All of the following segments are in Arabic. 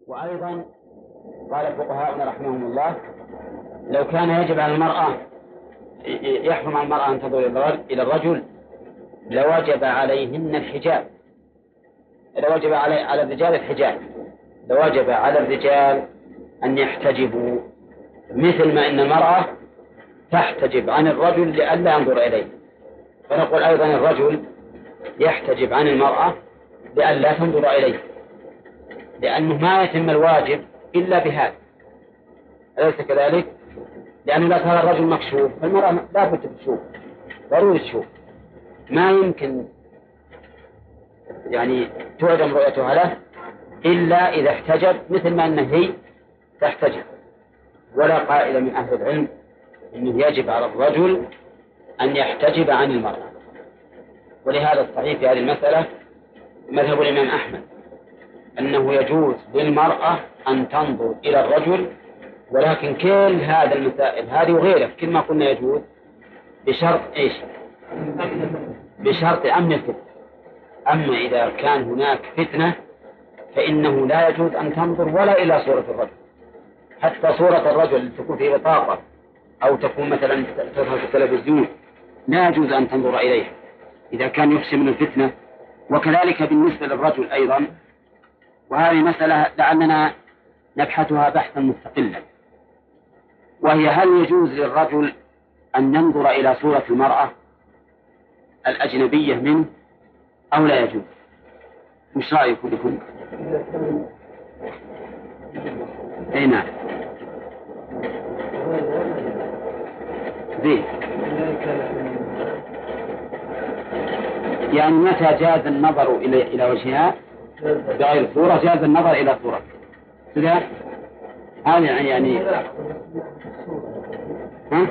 وأيضا قال فقهاؤنا رحمهم الله لو كان يجب على المرأة يحرم على المرأة أن تنظر إلى الرجل لوجب عليهن الحجاب، لوجب على الرجال الحجاب، لوجب على الرجال أن يحتجبوا مثل ما إن المرأة تحتجب عن الرجل لئلا ينظر إليه، فنقول أيضا الرجل يحتجب عن المرأة لئلا تنظر إليه، لأنه ما يتم الواجب إلا بهذا، أليس كذلك؟ لأنه لا صار الرجل مكشوف فالمرأة لا بد تشوف، ضروري تشوف، ما يمكن يعني تعدم رؤيتها له إلا إذا احتجب مثل ما أنه هي تحتجب. ولا قائل من أهل العلم أنه يجب على الرجل أن يحتجب عن المرأة، ولهذا الصحيح في هذه المسألة مذهب الإمام أحمد أنه يجوز للمرأة أن تنظر إلى الرجل، ولكن كل هذا المسائل هذه وغيره كل ما قلنا يجوز بشرط إيش؟ بشرط أمن الفتنة. أما إذا كان هناك فتنة فإنه لا يجوز أن تنظر ولا إلى صورة الرجل، حتى صورة الرجل تكون في بطاقة أو تكون مثلا تظهر في التلفزيون لا يجوز أن تنظر إليها إذا كان يخشى من الفتنة. وكذلك بالنسبة للرجل أيضا، وهذه مسألة لعلنا نبحثها بحثا مستقلا، وهي هل يجوز للرجل أن ينظر إلى صورة المرأة الأجنبية منه أو لا يجوز؟ مش رأيكم بكم؟ أي نعم زين. يعني متى جاز النظر إلى وجهها بغير صورة جاز النظر إلى صورة كذا؟ هذا يعني ها؟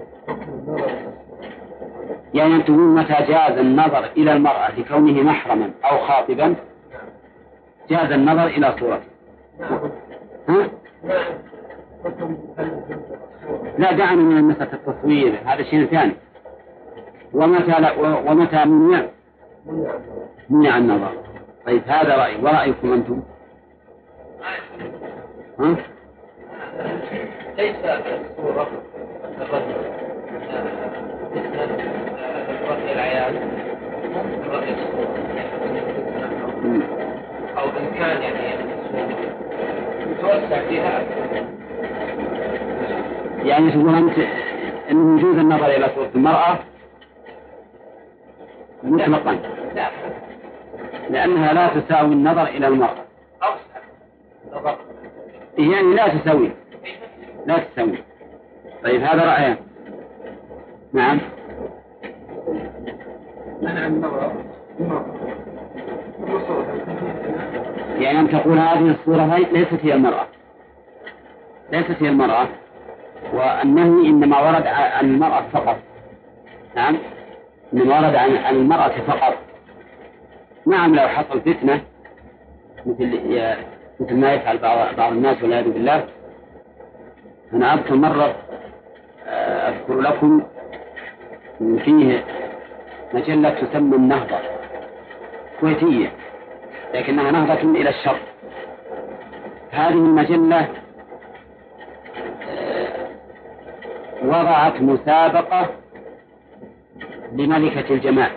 يعني أن تقول متى جاز النظر إلى المرأة لكونه محرما أو خاطبا جاز النظر إلى صورته. ها؟ لا دعنا من مسألة التصوير، هذا شيء ثاني. ومتى منع النظر. طيب هذا رأي، ورأيكم أنتم؟ ها؟ ليس الصورة الرجل رأي العيال رأي الصورة أو إن كان يعني يتوسع فيها، يعني تقول أنت أن يجوز النظر إلى صورة المرأة مطلقا لأنها لا تساوي النظر إلى المرأة، يعني لا تساوي. طيب هذا رأيه. نعم. يعني أن تقول هذه الصورة ليست هي المرأة، وأنه إنما ورد عن المرأة فقط. نعم، إنما ورد عن المرأة فقط. نعم، لو حصل فتنة مثل ما يفعل بعض الناس والعياذ بالله. أنا أذكر مرة أذكر لكم فيه مجلة تسمى النهضة كويتية لكنها نهضة إلى الشر. هذه المجلة وضعت مسابقة لملكة الجمال،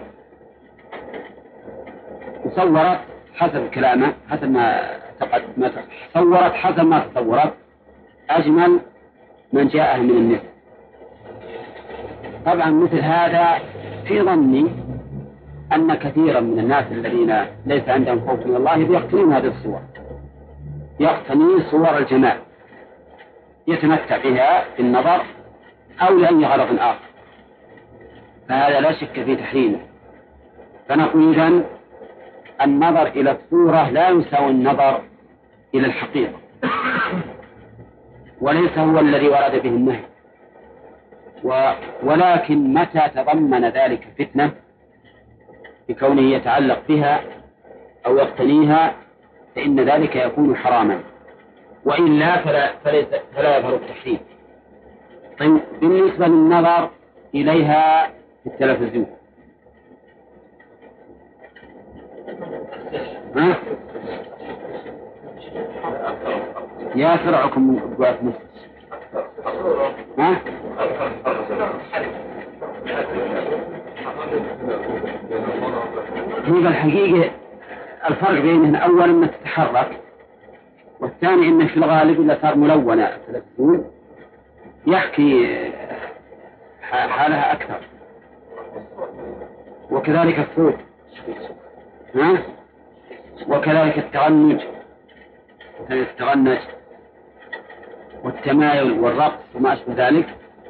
وصورت حسب كلامه حسب ما صورت حسب ما تصورت أجمل من جاءه من النساء. طبعا مثل هذا في ظني أن كثيرا من الناس الذين ليس عندهم خوف من الله يقتنون هذه الصور، يقتني صور الجمال يتمتع بها في النظر أو لأي غرض آخر، فهذا لا شك في تحريمه. فنقول إذن النظر إلى الصورة لا يساوي النظر إلى الحقيقة، وليس هو الذي ورد به النهي. ولكن متى تضمن ذلك فتنة بكونه يتعلق بها أو يقتنيها فإن ذلك يكون حراما، وإلا فلا يظهر التحريم. طيب بالنسبة للنظر إليها في التلفزيون، يا سرعكم من قوات نفسك. ها؟ هو الحقيقة الفرق بينهن أولا أنك تتحرك، والثاني أنه في الغالب إذا صار ملونة التلفزيون يحكي حالها أكثر، وكذلك الصوت، ها؟ وكذلك التغنج والتمايل والرقص وما أشبه ذلك.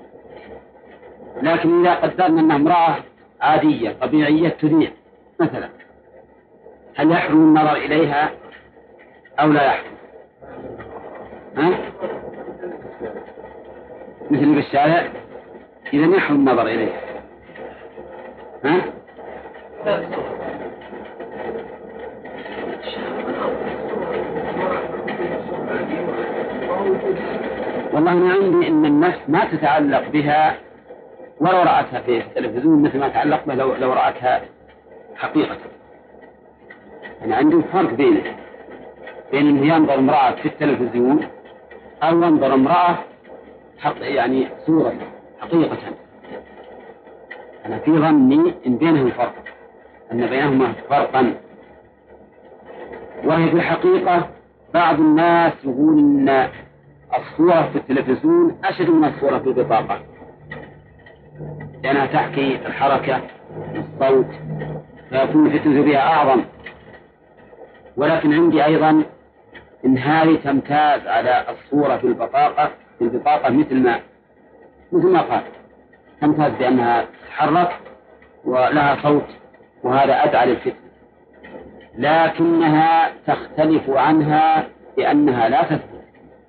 لكن إذا قدرنا أنها امرأة عادية طبيعية تذيع مثلا، هل يحرم النظر إليها أو لا يحرم؟ ها؟ مثل بالشارع إذا يحرم النظر إليها. ها؟ والله أنا عندي أن النفس ما تتعلق بها ولو رأتها في التلفزيون مثل ما تعلق بها لو رأتها حقيقة. أنا عندي فرق بين أنه ينظر امرأة في التلفزيون أو ينظر امرأة يعني صورة حقيقة. أنا في ظني إن بينهم فرق، أن بينهما فرقا. وهي في الحقيقة بعض الناس يقول أن الصورة في التلفزيون أشد من الصورة في البطاقة، لأنها تحكي الحركة والصوت فيكون الفتنة بها أعظم. ولكن عندي أيضا إن هذه تمتاز على الصورة في البطاقة مثل ما قال، تمتاز بأنها تتحرك ولها صوت، وهذا أدعى للفتنة. لكنها تختلف عنها بأنها لا تثبت،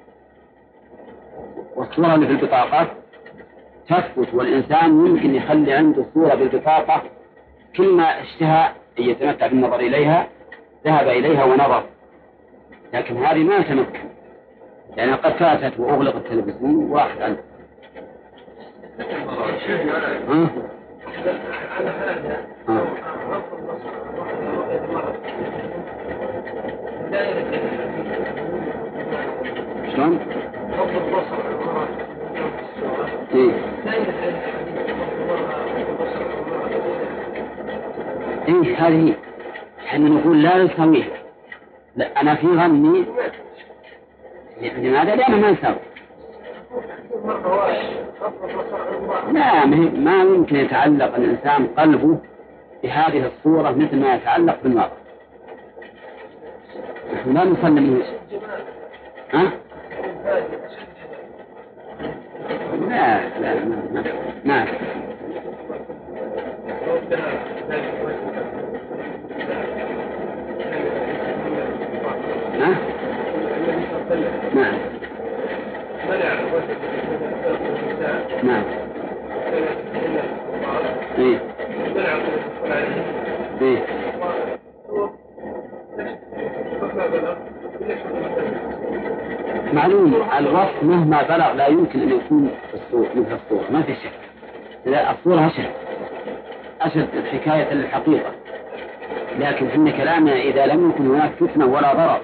والصورة اللي في البطاقة تثبت، والإنسان يمكن يخلي عنده صورة بالبطاقة كل ما اشتهى أن يتمتع بالنظر إليها ذهب إليها ونظر، لكن هذه ما تمكن، يعني قد فاتت وأغلق التلفزيون وراحت عنه. شلون؟ إيه هذه احنا نقول لا يساويه. لا أنا في ظني لماذا؟ لأنه ما يساوي. لا ما يمكن يتعلق الإنسان قلبه بهذه الصورة مثل ما يتعلق بالمرء. نحن لا نسلم. ها؟ لا ما ها؟ نعم نعم. إيه إيه معلوم الوصف مهما بلغ لا يمكن أن يكون مثل الصورة، ما في شك. لا الصورة أشد حكاية للحقيقة، لكن إن كلامنا إذا لم يكن هناك فتنة ولا ضرر.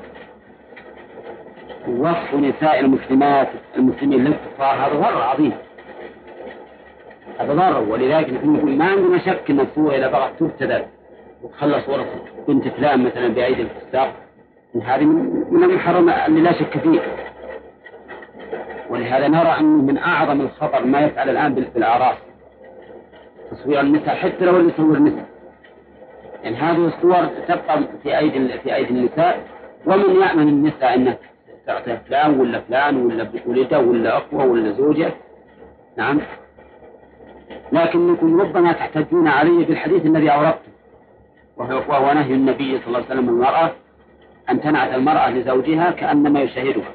وصف نساء المسلمين للكفار هذا ضرر عظيم، هذا ضرر. ولذلك نقول ما عندنا شك أن الصورة إذا بغت تبتذل وتخلى صورة بنت فلان مثلا بأيدي الفساق، هذه من المحرم اللي لا شك فيه. ولهذا نرى أنه من أعظم الخطر ما يفعل الآن بالأعراس تصوير النساء، حتى لو اللي يصور النساء، يعني هذه الصور تبقى في أيدي النساء، ومن يأمن النساء أنك تعطي فلان ولا ولده ولا أخوة ولا زوجة. نعم. لكنكم ربما تحتجون علي بالحديث الذي أوردته، وهو نهي النبي صلى الله عليه وسلم المرأة أن تنعت المرأة لزوجها كأنما يشاهدها.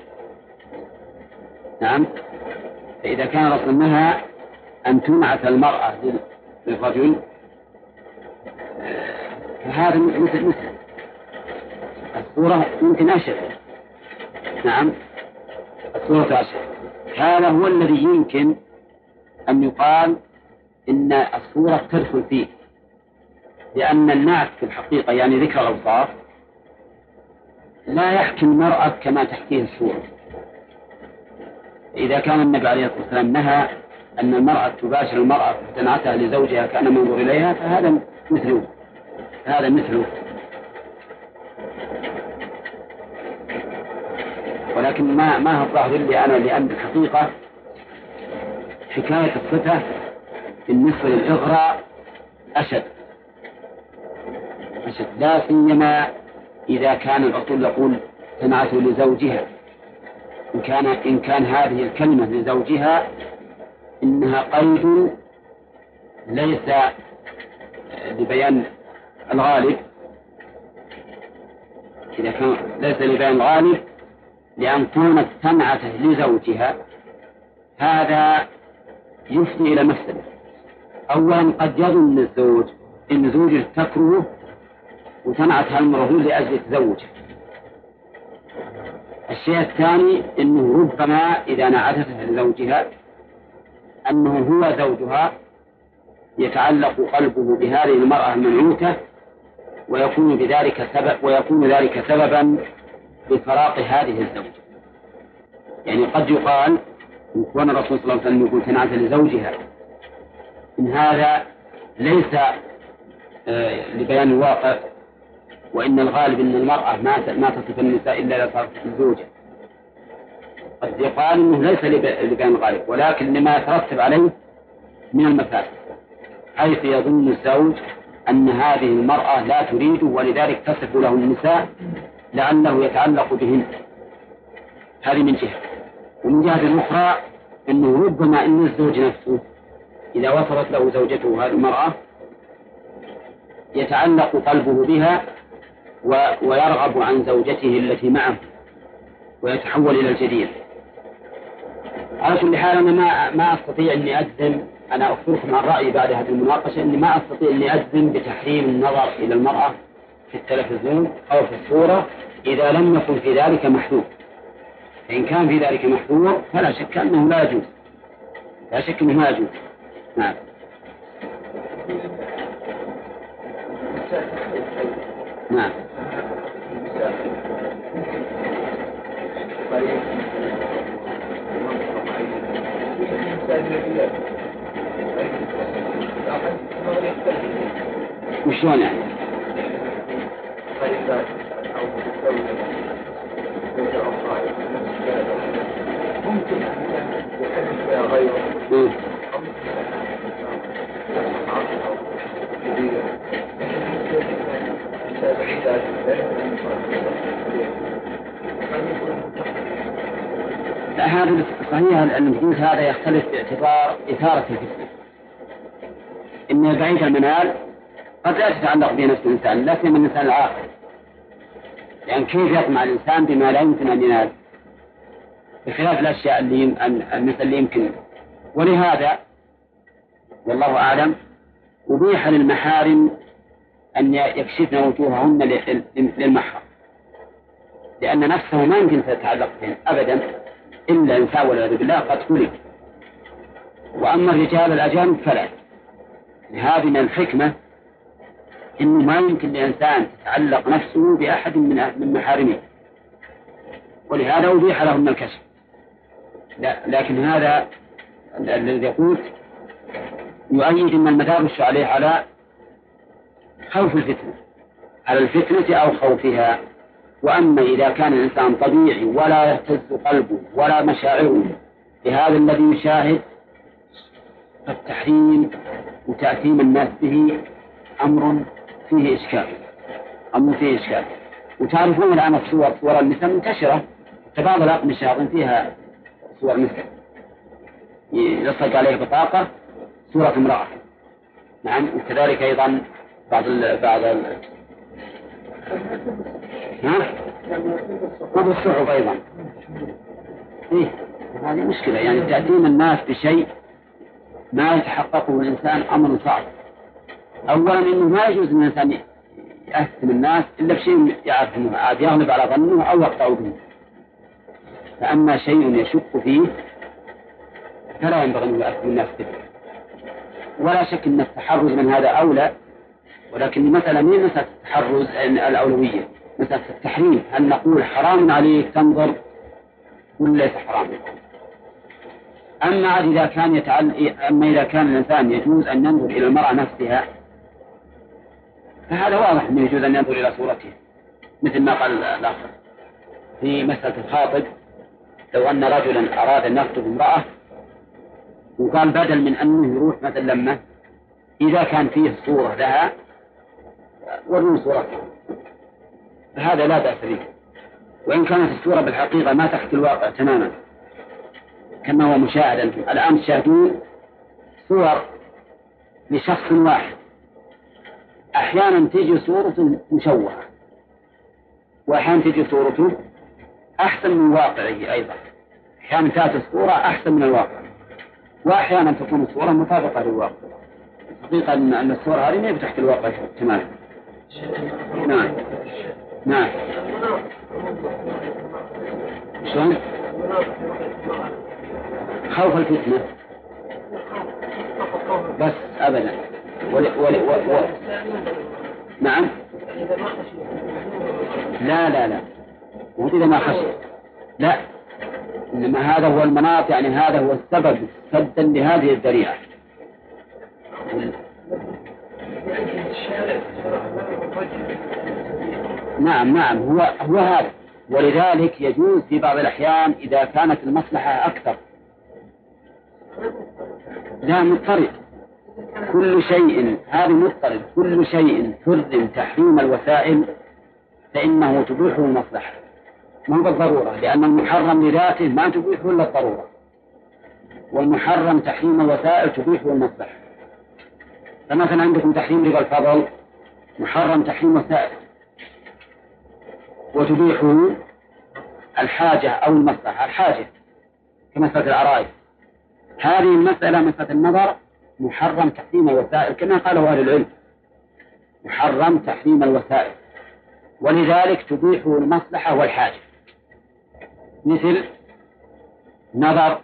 نعم. فإذا كان رسول نهى أن تنعت المرأة للرجل فهذا مثل الصورة يمكن أشد. نعم الصورة أشد. هذا هو الذي يمكن أن يقال إن الصورة تدخل فيه، لأن النعت في الحقيقة يعني ذكر الأوصاف لا يحكي المرأة كما تحكيه الصورة. إذا كان النبي عليه الصلاة والسلام نهى أن المرأة تباشر المرأة فتنعتها لزوجها كأن منظر إليها فهذا مثله ولكن ما هو الظاهر لي أنا، لأن الحقيقة حكاية الصفة بالنسبة للإغراء أشد، لا سيما إذا كان الرسول يقول تنعته لزوجها. إن كان هذه الكلمة لزوجها إنها قيد ليس لبيان الغالب، إذا كان ليس لبيان الغالب لأن كانت تنعته لزوجها هذا يفضي إلى مفسدة. أولا قد يظن الزوج إن زوجه تكره وتنعتها المرأة لأجل تزوجها. الشيء الثاني أنه ربما إذا نعتها لزوجها أنه هو زوجها يتعلق قلبه بهذه المرأة المنعوتة ويكون ذلك سببا لفراق هذه الزوجة. يعني قد يقال إن كان الرسول صلى الله عليه وسلم يقول تنعت لزوجها إن هذا ليس لبيان الواقع، وإن الغالب أن المرأة ما تصف النساء إلا إذا صارت الزوجة. قد يقال إنه ليس لبيان الغالب ولكن لما يترتب عليه من المفاسد، حيث يظن الزوج أن هذه المرأة لا تريده ولذلك تصف له النساء لعله يتعلق بهن. هذه من جهة. ومن جهة أخرى أنه ربما أن الزوج نفسه إذا وصلت له زوجته هذه المرأة يتعلق قلبه بها ويرغب عن زوجته التي معه ويتحول إلى الجديد. على كل حال أنا ما أستطيع أني أجزم، أنا أخبركم عن رأيي بعد هذه المناقشة، أني ما أستطيع أني أجزم بتحريم النظر إلى المرأة في التلفزيون أو في الصورة إذا لم يكن في ذلك محذور. فإن كان في ذلك محذور فلا شك أنه لا يجوز، لا شك أنه ما يجوز. نعم. نعم. وشلون يعني؟ ممكن يحدث بها غيره لا، هذا صحيح. النفوس هذا يختلف باعتبار إثارة الفتنة. إن بعيد المنال قد لا تتعلق به نفس الإنسان، لا سيما الإنسان العاقل، لأن كيف يطمع الإنسان بما لا يمكن أن ينال بخلاف الأشياء اللي يمكن. ولهذا والله أعلم أبيح للمحارم أن يكشفن وجوههن للمحرم، لأن نفسه ما يمكن تتعلق بهم أبدا إلا إنسان والعياذ بالله قد خلق. وأما الرجال الأجانب فلا. هذه من الحكمة إنه ما يمكن لإنسان تتعلق نفسه بأحد من محارمه، ولهذا أبيح لهم الكشف. لكن هذا الذي يقول يؤيد أن المدار عليه على خوف الفتنة، على الفتنة أو خوفها. وأما إذا كان الإنسان طبيعي ولا يهتز قلبه ولا مشاعره بهذا الذي يشاهد فالتحريم وتأثيم الناس به أمر فيه إشكال. وتعرفون الآن صور النساء منتشرة، تبادل أقم الشياطين فيها صور نساء يلصق عليه بطاقة صورة امرأة. نعم. وكذلك أيضا بعض الصحف أيضا. هذه مشكلة، يعني تأثيم الناس بشيء ما يتحققه الإنسان أمر صعب. أولا إنه ما يجوز أن الإنسان يأثم الناس إلا بشيء يعرف أنه عاد يغلب على ظنه أو يقطع به. فأما شيء يشك فيه فلا ينبغي أن يأثم الناس به. ولا شك أن التحرز من هذا أولى، ولكن المسألة من مسألة التحرز الأولوية، مسألة التحريم. هل نقول حرام عليك تنظر ولا ليس حرام؟ أما إذا كان أما إذا كان الإنسان يجوز أن ينظر إلى المرأة نفسها فهذا واضح أنه يجوز أن ينظر إلى صورته، مثل ما قال الآخر في مسألة الخاطب. لو أن رجلا أراد أن يخطب امرأة وقال بدل من أنه يروح مثلا لما إذا كان فيه صورة لها وروا صورتها فهذا لا بأس به، وإن كانت الصورة بالحقيقة ما تحكي الواقع تماما كما هو مشاهدا. الآن تشاهدون صور لشخص واحد، أحيانا تجي صورة مشوهة وأحيانا تجي صورته أحسن من واقعه أيضا، أحيانا تأتي الصورة أحسن من الواقع وأحيانا تكون الصورة مطابقة للواقع. الحقيقة أن الصورة هذه ما بتحكي الواقع تماما. نعم نعم. شلون؟ خوف الفتنة بس أبدا. نعم. لا وإذا ما خشي لا، إنما هذا هو المناط، يعني هذا هو السبب سدا لهذه الذريعة. نعم هو هذا، ولذلك يجوز في بعض الأحيان إذا كانت المصلحة أكثر. لا مضطرد كل شيء، هذا مضطرد كل شيء حرم تحريم الوسائل فإنه تبيحه المصلحة، ما هو بالضرورة، لأن المحرم لذاته ما تبيحه إلا الضرورة، والمحرم تحريم الوسائل تبيحه المصلحة. فمثلا عندكم تحريم ربا الفضل محرم تحريم وسائل وتبيحه الحاجة أو المصلحة. الحاجة كمسألة العرائس، هذه المسألة مسألة النظر محرم تحريم الوسائل كما قاله أهل العلم، محرم تحريم الوسائل، ولذلك تبيحه المصلحة والحاجة. مثل نظر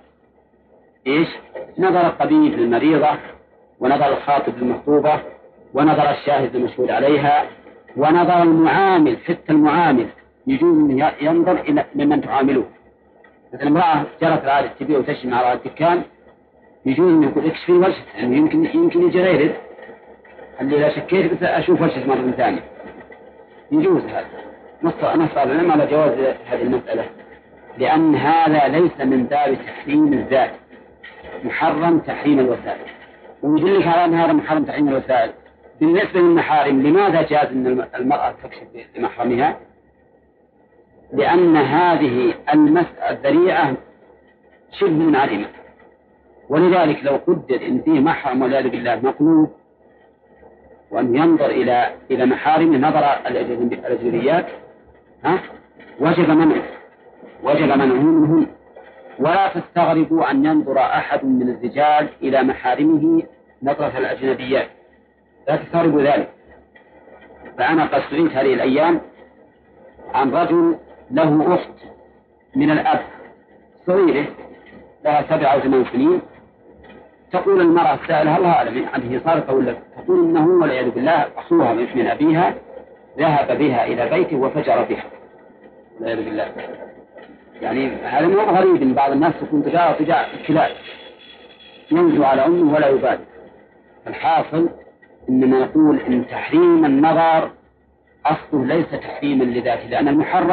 نظر الطبيب للمريضة، ونظر الخاطب للمخطوبة، ونظر الشاهد المشهود عليها، ونظر المعامل، حتى المعامل يجوز ينظر إلى ممن تعامله. مثل امرأة جرت العادة تبيع وتشتري مع الدكان، يجوز أن يقول اكشفي ورشة، يعني يمكن يجي غيرك، اللي لا شكيت بس أشوف ورشة مرة ثانية، يجوز هذا. نص العلماء على جواز هذه المسألة، لأن هذا ليس من باب تحريم الذات، محرم تحريم الوسائل. ويدلك على أن هذا محرم تحريم الوسائل. بالنسبة للمحارم لماذا جاز أن المرأة تكشف لمحرمها؟ لأن هذه الذريعة شبه منعدمة، ولذلك لو قدر إن فيه محرم والعياذ بالله مقلوب وأن ينظر إلى محارم نظر الأجنبيات وجب منعه منهم. ولا تستغربوا أن ينظر أحد من الرجال إلى محارمه نظرة الأجنبيات، لا تستغربوا ذلك. فأنا قد سئلت هذه الأيام عن رجل له أخت من الأب صغيرة لها 7 أو 8 سنين، تقول المرأة السائلة الله أعلم عنه صارت ولا، تقول إنه والعياذ بالله أخوها من أبيها ذهب بها إلى بيته وفجر بها والعياذ بالله. يعني هذا مو غريب إن بعض الناس تكون تجاه الكلاب ينزو على أمه ولا يبالي. الحاصل إننا نقول إن تحريم النظر أصله ليس تحريما لذاته، لأن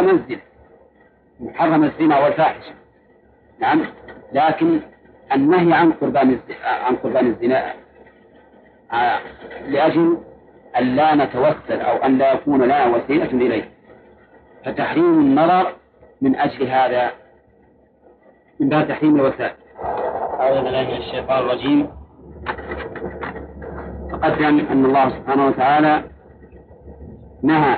محرم الزنا والفاحشة. نعم، لكن النهي عن قربان الزنا لأجل أن لا نتوسل أو أن لا يكون لنا وسيلة إليه، فتحريم النظر من أجل هذا من باب تحريم الوسائل. أعوذ بالله من الشيطان الرجيم. تقدم أن الله سبحانه وتعالى نهى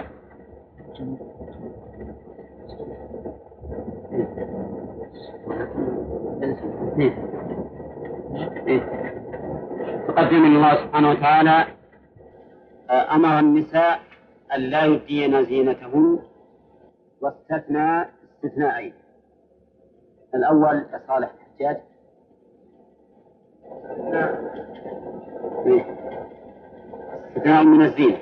تقدم أن الله سبحانه وتعالى أمر النساء أن لا يبدين زينتهن، واستثنى استثناءين. الأول صالح الحجاج استثناء من الزينة،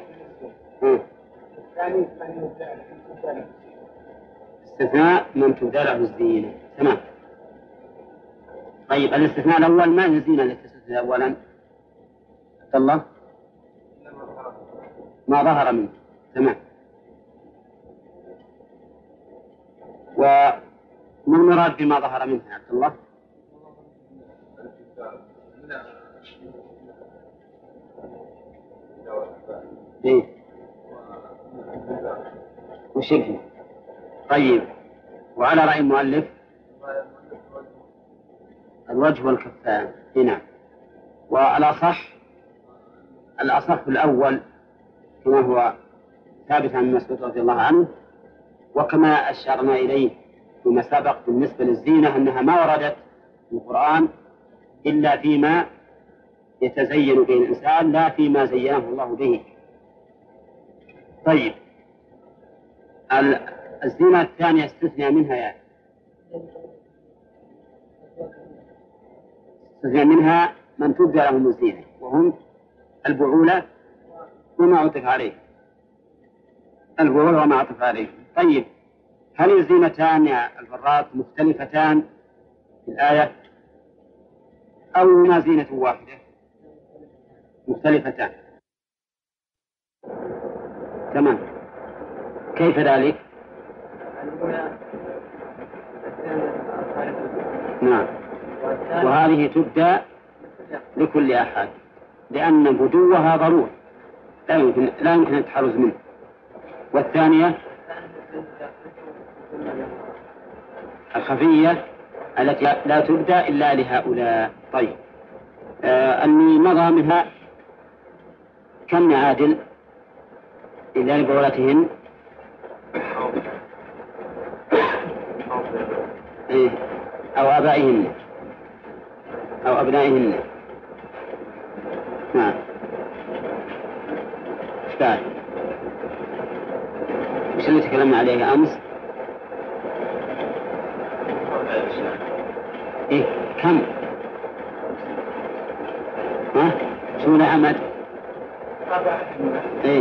استثناء من تبدى له الزينة. تمام. طيب الاستثناء الأول ما هي الزينة التي تستثنى أولا؟ عبد الله؟ ما ظهر منه. تمام. وما المراد بما ظهر منه يا عبد الله؟ إيه؟ وشبه. طيب، وعلى رأي المؤلف الوجه والكفان. هنا والأصح الأول كما هو ثابت عن مسعود رضي الله عنه، وكما أشرنا إليه فيما سبق بالنسبة للزينة أنها ما وردت في القرآن إلا فيما يتزين به الإنسان لا فيما زينه الله به. طيب، الزينة الثانية استثنى منها استثنى منها من تبدى لهم الزينة وهم البعولة وما عطف عليه. البعولة وما عطف عليه. طيب، هل الزينتان يا الفراط مختلفتان في الآية أو هما زينة واحدة؟ مختلفتان. تمام. كيف ذلك؟ نعم. وهذه تبدأ لكل أحد لأن بدوها ضروري لا يمكن التحرز منه. والثانية الخفية التي لا تبدأ إلا لهؤلاء. طيب، أني مضى منها كم عادل إلا لبعولتهن؟ إيه؟ أو آبائهن أو أبنائهن. نعم. اشتغل. وش اللي تكلمنا عليه أمس؟ إيه؟ كم؟ ها؟ شو لعمد؟ إيه؟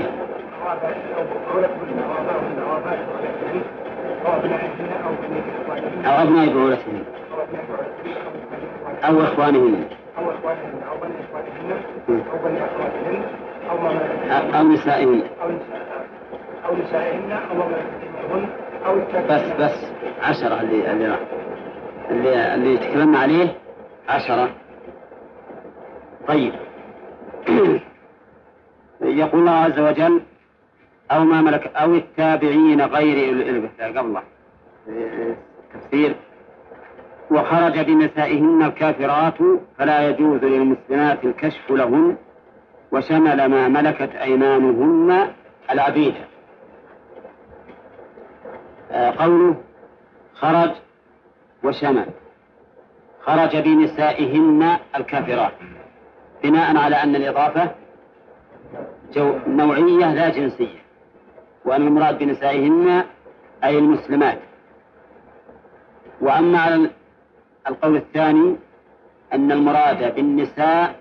أو أبناء بعولتهن أو إخوانهن أو نسائهن بس 10 اللي تكلمنا عليه 10. طيب، يقول الله عز وجل أو ما ملك أو التابعين غير قبله تفسير وخرج بنسائهن الكافرات فلا يجوز للمسلمات الكشف لهن وشمل ما ملكت أيمانهن العبيد. قوله خرج وشمل، خرج بنسائهن الكافرات بناء على أن الإضافة نوعية لا جنسية، وأن المراد بنسائهن أي المسلمات. وأما على القول الثاني أن المراد بالنساء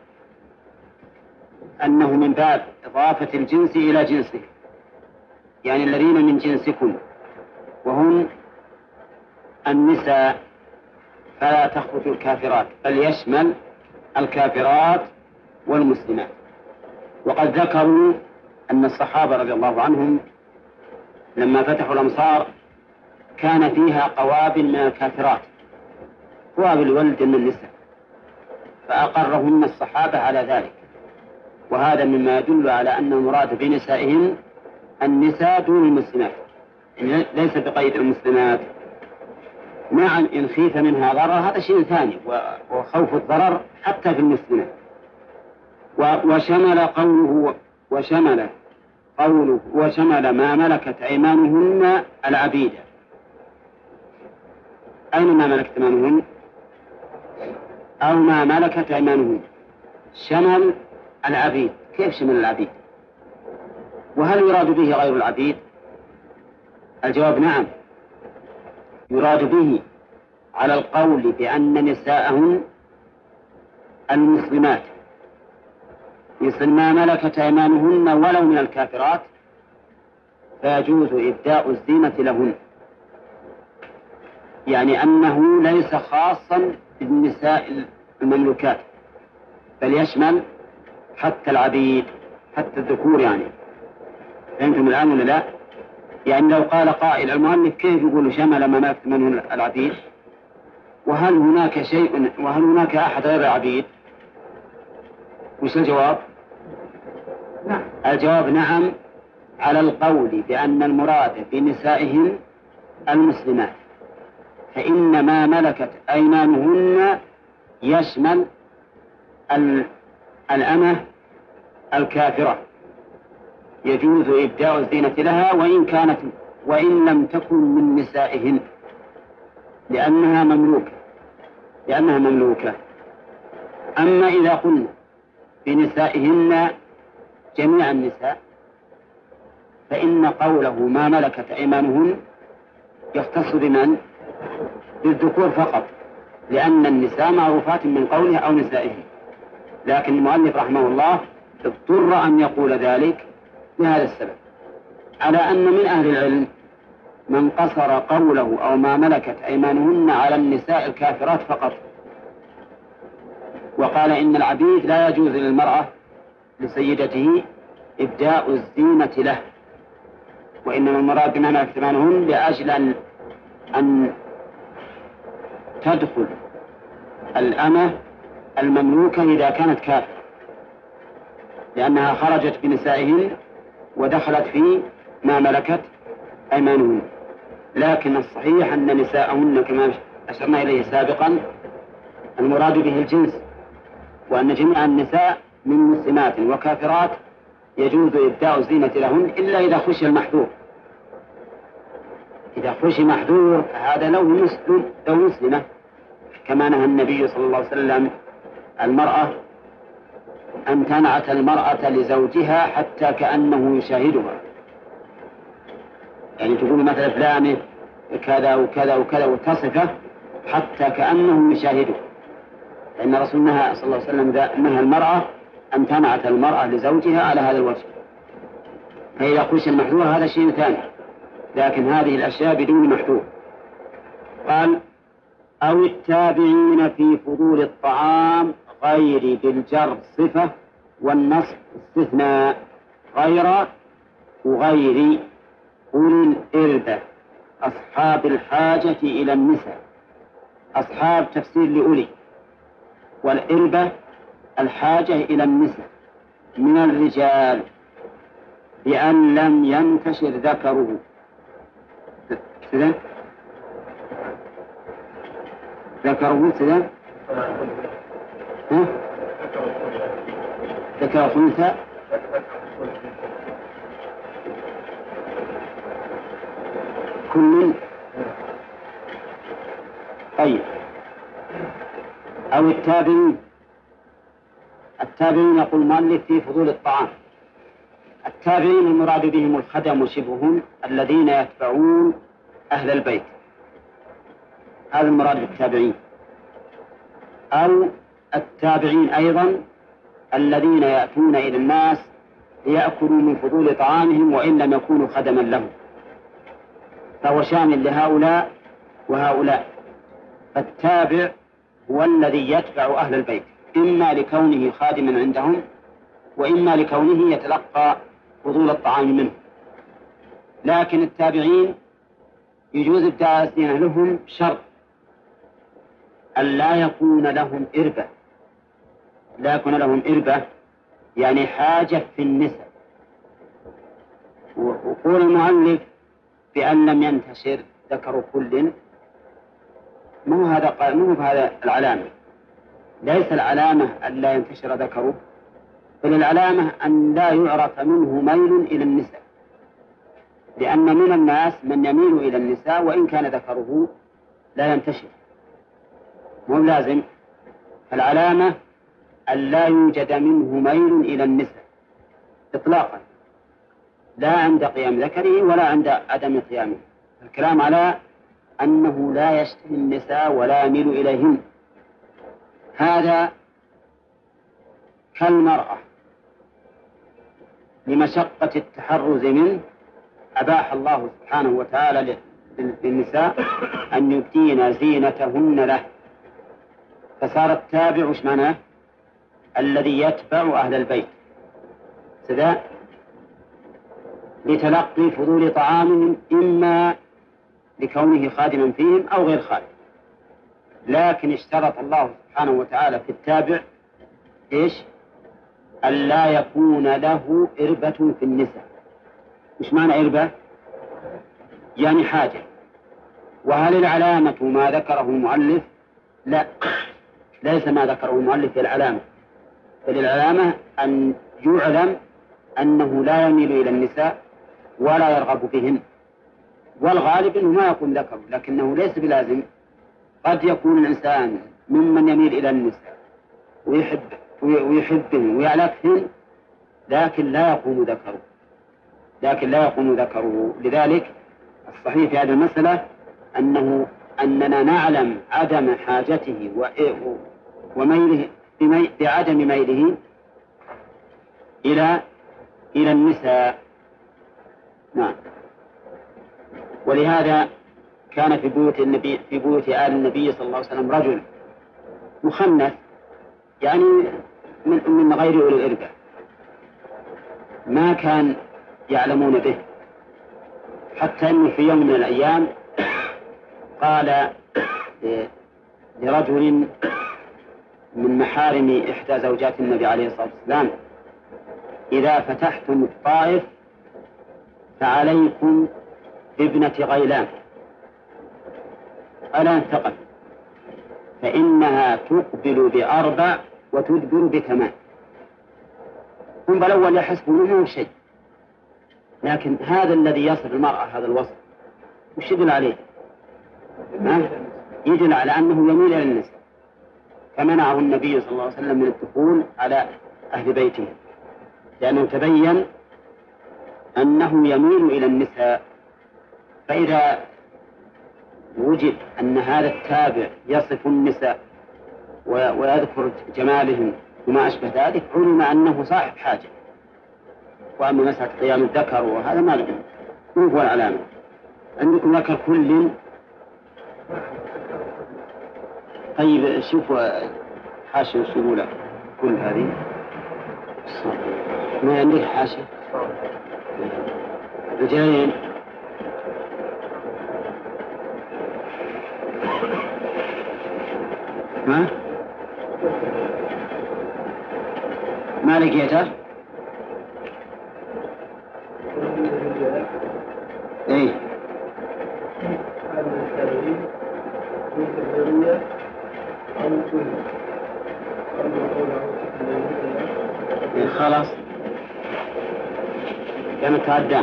أنه من باب إضافة الجنس إلى جنسه، يعني الذين من جنسكم وهم النساء، فلا تخرج الكافرات بل يشمل الكافرات والمسلمات. وقد ذكروا أن الصحابة رضي الله عنهم لما فتحوا الأمصار كان فيها قوابل من الكافرات، قوابل ولد من النساء، فأقرهم الصحابة على ذلك. وهذا مما يدل على أن المراد بنسائهم النساء دون المسلمات، ليس بقيد المسلمات. نعم، إن خيف منها ضرر هذا شيء ثاني، وخوف الضرر حتى في المسلمات. وشمل ما ملكت أيمانهن العبيد. أين ما ملكت أيمانهن؟ أو ما ملكت أيمانهن شمل العبيد. كيف شمل العبيد؟ وهل يراد به غير العبيد؟ الجواب نعم، يراد به على القول بأن نساءهن المسلمات مثل ما ملكت أيمانهن ولو من الكافرات، فيجوز إبداء الزينة لهن، يعني أنه ليس خاصا بالنساء المملوكات، بل يشمل حتى العبيد، حتى الذكور يعني. فهمتم الآن ولا لا؟ يعني لو قال قائل المؤلف كيف يقول شمل ما ملكت منه العبيد، وهل هناك أحد غير العبيد؟ وش الجواب؟ نعم. الجواب نعم، على القول بأن المراد بنسائهم المسلمات، فإن ما ملكت أيمانهن يشمل الأمة الكافرة، يجوز إبداء الزينة لها وإن لم تكن من نسائهن، لأنها مملوكة. أما إذا قلنا بنسائهن جميع النساء، فإن قوله ما ملكت أيمانهن يختص بمن؟ بالذكور فقط، لأن النساء معروفات من قوله أو نسائه. لكن المؤلف رحمه الله اضطر أن يقول ذلك لهذا السبب، على أن من أهل العلم من قصر قوله أو ما ملكت أيمانهن على النساء الكافرات فقط، وقال إن العبيد لا يجوز للمرأة لسيدته إبداء الزينة له، وإنما المراد بما ملكت أيمانهن لأجل أن تدخل الأمة المملوكة إذا كانت كافرة، لأنها خرجت بنسائهن ودخلت في ما ملكت أيمانهن. لكن الصحيح أن نساءهن كما أشرنا إليه سابقا المراد به الجنس، وأن جميع النساء من مسلمات وكافرات يجوز إبداء الزينة لهن إلا إذا خشي المحذور. إذا خشي محذور هذا لو مسلمة، كما نهى النبي صلى الله عليه وسلم المرأة أن تنعت المرأة لزوجها حتى كأنه يشاهدها، يعني تقول مثلا فلانة كذا وكذا وكذا وتصفه حتى كأنه يشاهده، لأن رسولنا صلى الله عليه وسلم نهى المرأة أن تنعت المرأة لزوجها على هذا الوجه. فإذا خشي المحذور هذا شيء ثاني، لكن هذه الأشياء بدون محذور. قال أو التابعين في فضول الطعام غير بالجر صفة والنصب استثناء، غير وغير أولي الإربة أصحاب الحاجة إلى النساء. أصحاب تفسير لأولي، والإربة الحاجة إلى النساء من الرجال بأن لم ينتشر ذكره. ذكره سيدان ذكر خنثى كل. طيب أو التابعين يقول المؤلف في فضول الطعام. التابعين المراد بهم الخدم وشبههم الذين يتبعون أهل البيت، هذا المراد بالتابعين. أو التابعين أيضا الذين يأتون إلى الناس ليأكلوا من فضول طعامهم وإن لم يكونوا خدما لهم، فهو شامل لهؤلاء وهؤلاء. فالتابع هو الذي يتبع أهل البيت، إما لكونه خادما عندهم وإما لكونه يتلقى فضول الطعام منه. لكن التابعين يجوز ابداء الزينة لهم شرط أن لا يكون لهم إربة، لا يكون لهم إربة يعني حاجة في النساء. وقول المؤلف بأن لم ينتشر ذكر كل، ما هو هذا العلامة. ليس العلامة أن لا ينتشر ذكره، بل العلامة أن لا يعرف منه ميل إلى النساء، لأن من الناس من يميل إلى النساء وإن كان ذكره لا ينتشر، مو لازم. العلامة أن لا يوجد منه ميل إلى النساء إطلاقا، لا عند قيام ذكره ولا عند عدم قيامه. الكلام على أنه لا يشتهي النساء ولا يميل إليهن. هذا كالمرأة لمشقة التحرز منه أباح الله سبحانه وتعالى للنساء أن يبدين زينتهن له، فصار التابع وش معناه؟ الذي يتبع أهل البيت سداء لتلقي فضول طعامهم، إما لكونه خادما فيهم أو غير خادم. لكن اشترط الله سبحانه وتعالى في التابع إيش؟ ألا يكون له إربة في النساء. إيش معنى إربة؟ يعني حاجة. وهل العلامة ما ذكره المؤلف؟ لا، ليس ما ذكره المؤلف هي العلامة، بل العلامة أن يعلم أنه لا يميل إلى النساء ولا يرغب فيهن، والغالب أنه ما يكون ذكره، لكنه ليس بلازم. قد يكون الإنسان ممن يميل إلى النساء ويحبهن ويعلقهن، لكن لا يكون ذكره. لذلك الصحيح في هذه المسألة أننا نعلم عدم حاجته وميله بعدم ميله إلى النساء. نعم. ولهذا كان في بيوت آل النبي صلى الله عليه وسلم رجل مخنث، يعني من غير أولي الإربة، ما كان يعلمون به، حتى أنه في يوم من الأيام قال لرجل من محارم إحدى زوجات النبي عليه الصلاة والسلام: إذا فتحتم الطائف فعليكم بابنة غيلان ألا انتقل، فإنها تقبل ب4 وتدبر ب8. هم بالأول يحسبون منه شيء، لكن هذا الذي يصف المرأة هذا الوصف وش يدل عليه؟ يدل على أنه يميل إلى النساء، فمنعه النبي صلى الله عليه وسلم من الدخول على أهل بيته، لأنه تبين أنه يميل إلى النساء. فإذا وجد أن هذا التابع يصف النساء ويذكر جمالهم وما أشبه ذلك، علم أنه صاحب حاجة. وأما مسألة قيام الذكر وهذا ما هو العلامة. عندكم ذكر كل. طيب شوفوا حاشية وش يقول كل هذه؟ ما عندك حاشية؟ رجالين. ما لقيته؟ ايه خلاص كان تعدى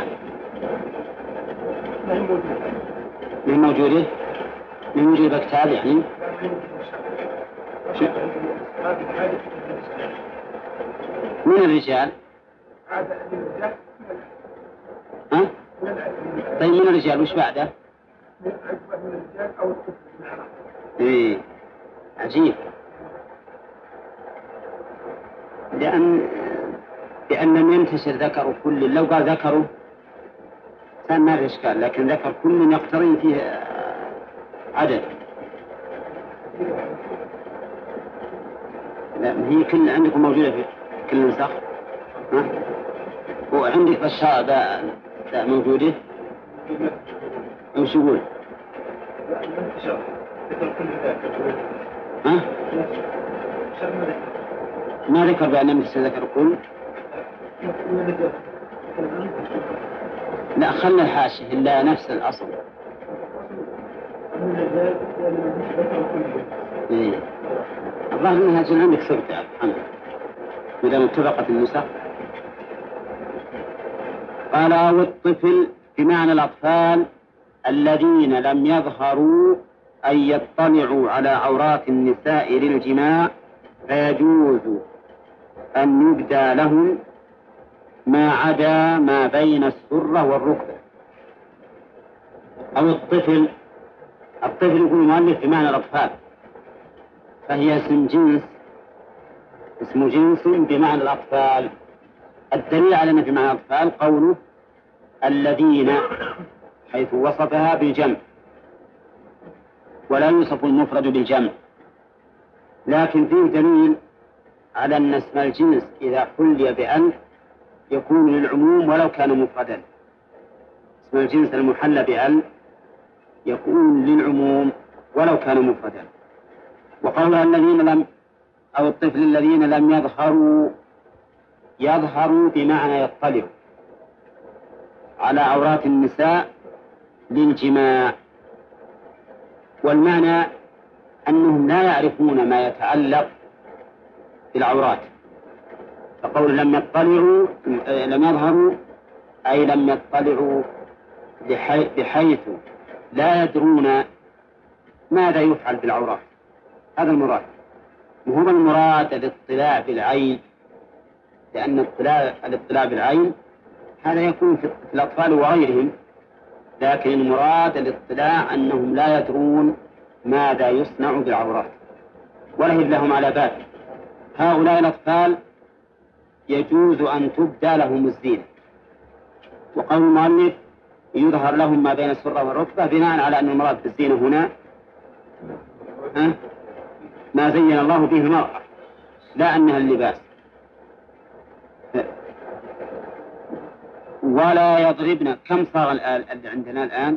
من موجوده من موجود بكتاب يعني من الرجال. ها؟ طيب من الرجال وش بعده؟ ايه عجيب، لأن لم ينتشر ذكر كل. لو قال ذكره كان ما في إشكال، لكن ذكر كل يقترن فيه عدد. لا هي كل عندكم موجودة في كل نسخ. ها؟ وعندك بشار ده موجودة. وش يقول؟ ها؟ ما ذكر بأن نفسه ذكر كل. لا خلنا الحاشية إلا نفس الأصل. إيه. الظاهر أنها جل عندك سبت يا محمد إذا اتفقت النسخ. قال: أو الطفل بمعنى الأطفال الذين لم يظهروا أن يطلعوا على عورات النساء للجماع، فيجوز أن يبدى لهم ما عدا ما بين السرة والركبة. أو الطفل يقول المؤلف بمعنى الأطفال، فهي اسم جنس بمعنى الأطفال. الدليل على أن بمعنى الأطفال قوله الذين، حيث وصفها بالجمع ولا يوصف المفرد بالجمع، لكن فيه دليل على أن اسم الجنس إذا حلي بأن يكون للعموم ولو كان مفردا. اسم الجنس المحلى بأن يكون للعموم ولو كان مفردا. وقولها الذين لم أو الطفل الذين لم يظهروا بمعنى يطلعوا على عورات النساء للجماع، والمعنى أنهم لا يعرفون ما يتعلق بالعورات. فقول لم يظهروا أي لم يطلعوا بحيث لا يدرون ماذا يفعل بالعورات. هذا المراد، وهو المراد الاطلاع بالعين، لأن الاطلاع بالعين هذا يكون في الأطفال وغيرهم، لكن المراد الاطلاع أنهم لا يدرون ماذا يصنع بالعورات ولهب لهم على بال. هؤلاء الأطفال يجوز أن تبدى لهم الزينة، وقول المؤلف يظهر لهم ما بين السرة والركبة بناء على أن المراد بالزينة هنا ما زين الله به المرأة لا أنها اللباس. ولا يضربن، كم صار اللي عندنا الآن؟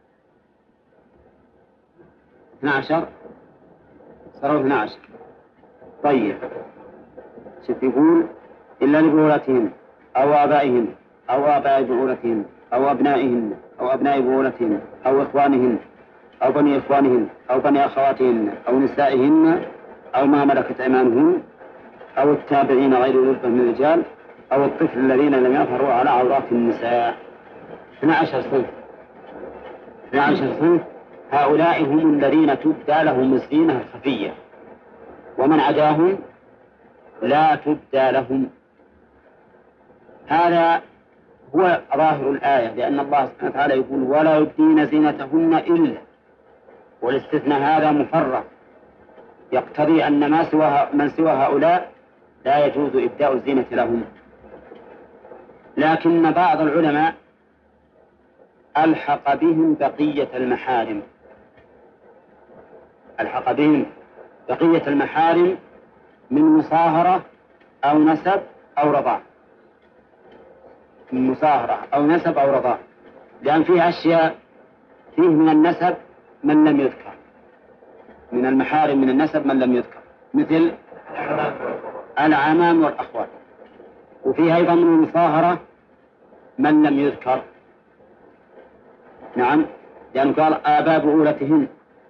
12 صاروا 12. طيب شوف يقول إلا لبعولتهن أو آبائهن أو آباء بعولتهن أو أبنائهن أو أبناء بعولتهن أو إخوانهن أو بني إخوانهن أو بني أخواتهن أو نسائهن أو ما ملكت أيمانهن أو التابعين غير الألفة من الرجال أو الطفل الذين لم يظهروا على عورات النساء. 12 صنف. 12 صنف. هؤلاء هم الذين تبدى لهم الزينة الخفية، ومن عداهم لا تبدى لهم. هذا هو ظاهر الآية، لأن الله سبحانه وتعالى يقول ولا يبدين زينتهن إلا، والاستثناء هذا مفرغ يقتضي أن من سوى هؤلاء لا يجوز إبداء الزينة لهم. لكن بعض العلماء ألحق بهم بقية المحارم، ألحق بهم بقية المحارم من مصاهرة أو نسب أو رضاع، من مصاهرة أو نسب أو رضاع، لأن فيه أشياء فيه من النسب من لم يذكر، من المحارم من النسب من لم يذكر، مثل العمام والأخوال، وفيه أيضا من المصاهرة من لم يذكر. نعم، لأنه قال آباء بعولتهن،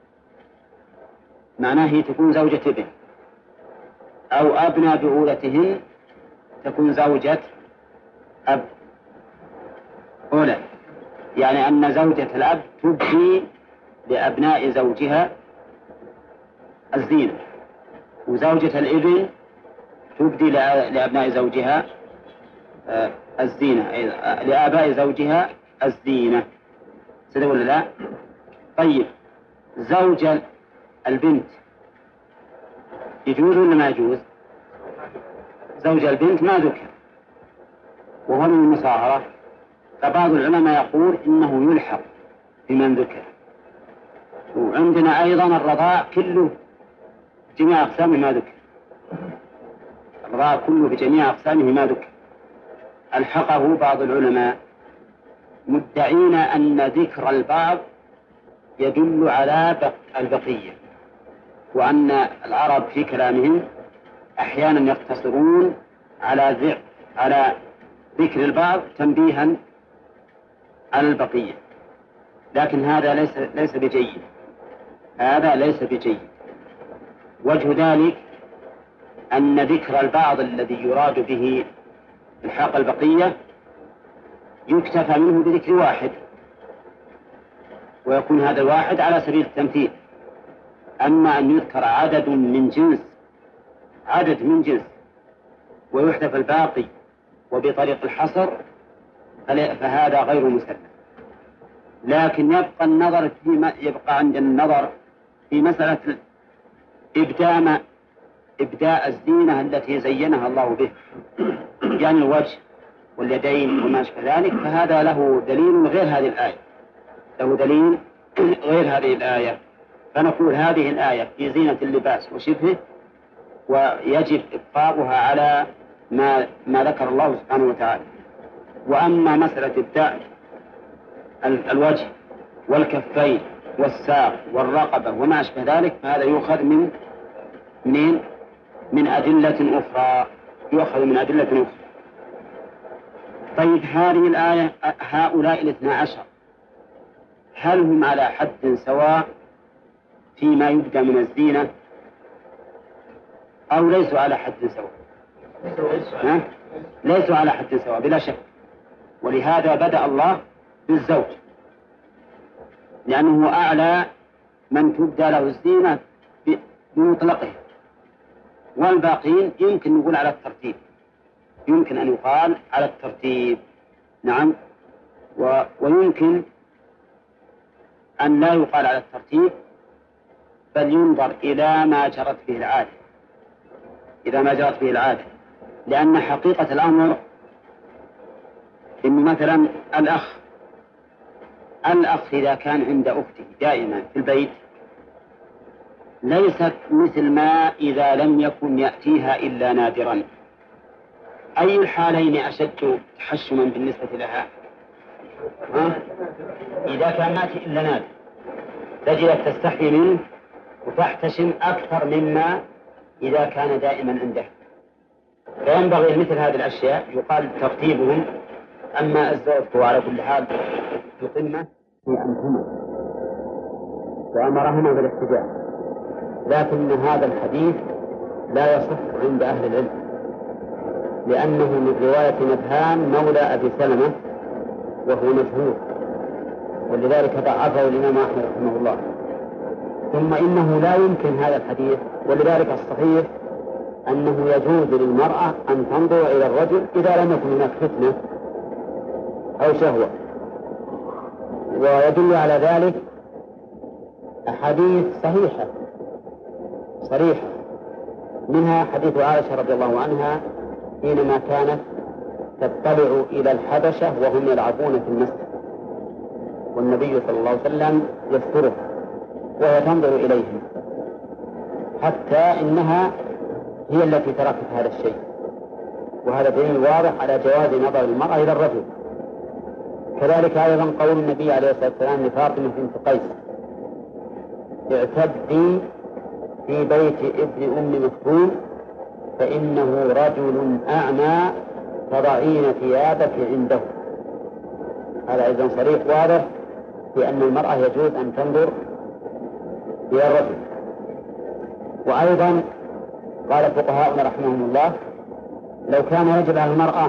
معناه هي تكون زوجة ابن، أو أبناء بعولتهن تكون زوجة أب أولى، يعني أن زوجة الأب تبدي لأبناء زوجها الزينة، وزوجة الابن تبدي لأبناء زوجها الزينة، لآباء زوجها الزينة. سيدي ولا لا؟ طيب زوج البنت يجوز ولا ما يجوز؟ زوج البنت ما ذكر وهو من المصاهرة، فبعض العلماء يقول إنه يلحق بمن ذكر. وعندنا أيضا الرضاع كله جميع أقسامه ما ذكر، الرضاع كله بجميع أقسامه ما ذكر، ألحقه بعض العلماء مدعين أن ذكر البعض يدل على البقية، وأن العرب في كلامهم أحيانا يقتصرون على ذكر البعض تنبيها على البقية، لكن هذا ليس بجيد، هذا ليس بجيد. وجه ذلك أن ذكر البعض الذي يراد به الحاق البقية يكتفى منه بذكر واحد، ويكون هذا الواحد على سبيل التمثيل. أما أن يذكر عدد من جنس ويحذف الباقي وبطريق الحصر فهذا غير مسلم. لكن يبقى عندنا النظر في مسألة إبداء الزينة التي زينها الله به، يعني الوجه واليدين وما أشبه ذلك، فهذا له دليل غير هذه الآية، له دليل غير هذه الآية. فنقول هذه الآية في زينة اللباس وشبهه ويجب إبقاؤها على ما ذكر الله سبحانه وتعالى. وأما مسألة ابداء الوجه والكفين والساق والرقبة وما أشبه ذلك فهذا يؤخذ من أدلة أخرى، طيب هذه الآية هؤلاء 12 هل هم على حد سواء فيما يبدأ من الزينة أو ليسوا على حد سواء؟ ليسوا على حد سواء بلا شك. ولهذا بدأ الله بالزوج لأنه أعلى من تبدأ له الزينة بمطلقه، والباقين يمكن نقول على الترتيب، يمكن أن يقال على الترتيب نعم، ويمكن أن لا يقال على الترتيب بل ينظر إلى ما جرت به العادة، لأن حقيقة الأمر إن مثلا الأخ إذا كان عند أخته دائما في البيت ليست مثل ما إذا لم يكن يأتيها إلا نادرا. أي الحالين أشد تحشما بالنسبة لها؟ إذا كان يأتي إلا نادر تجد تستحي منه وتحتشم أكثر مما إذا كان دائما عنده. فينبغي مثل هذه الأشياء يقال ترتيبهم. أما الزوج هو على كل حال يقمه في أنهما وأمرهما بالاحتجاج، لكن هذا الحديث لا يصح عند أهل العلم لأنه من رواية نبهان مولى أبي سلمة وهو مجهول، ولذلك ضعفه الإمام أحمد رحمه الله. ثم إنه لا يمكن هذا الحديث، ولذلك الصحيح أنه يجوز للمرأة أن تنظر إلى الرجل إذا لم يكن هناك فتنة أو شهوة. ويدل على ذلك أحاديث صريحة منها حديث عائشة رضي الله عنها حينما كانت تطلع إلى الحبشة وهم يلعبون في المسجد والنبي صلى الله عليه وسلم يسترها وهي تنظر إليهم حتى إنها هي التي تركت هذا الشيء. وهذا دليل واضح على جواز نظر المرأة إلى الرجل. كذلك أيضا قول النبي عليه الصلاة والسلام لفاطمة بنت قيس: اعتدي في بيت ابن أم مكتوم فإنه رجل أعمى تضعين ثيابك عنده. هذا أيضا صريح واضح بأن المرأة يجوز أن تنظر إلى الرجل. وأيضا قال فقهاؤنا رحمهم الله: لو كان يجب على المرأة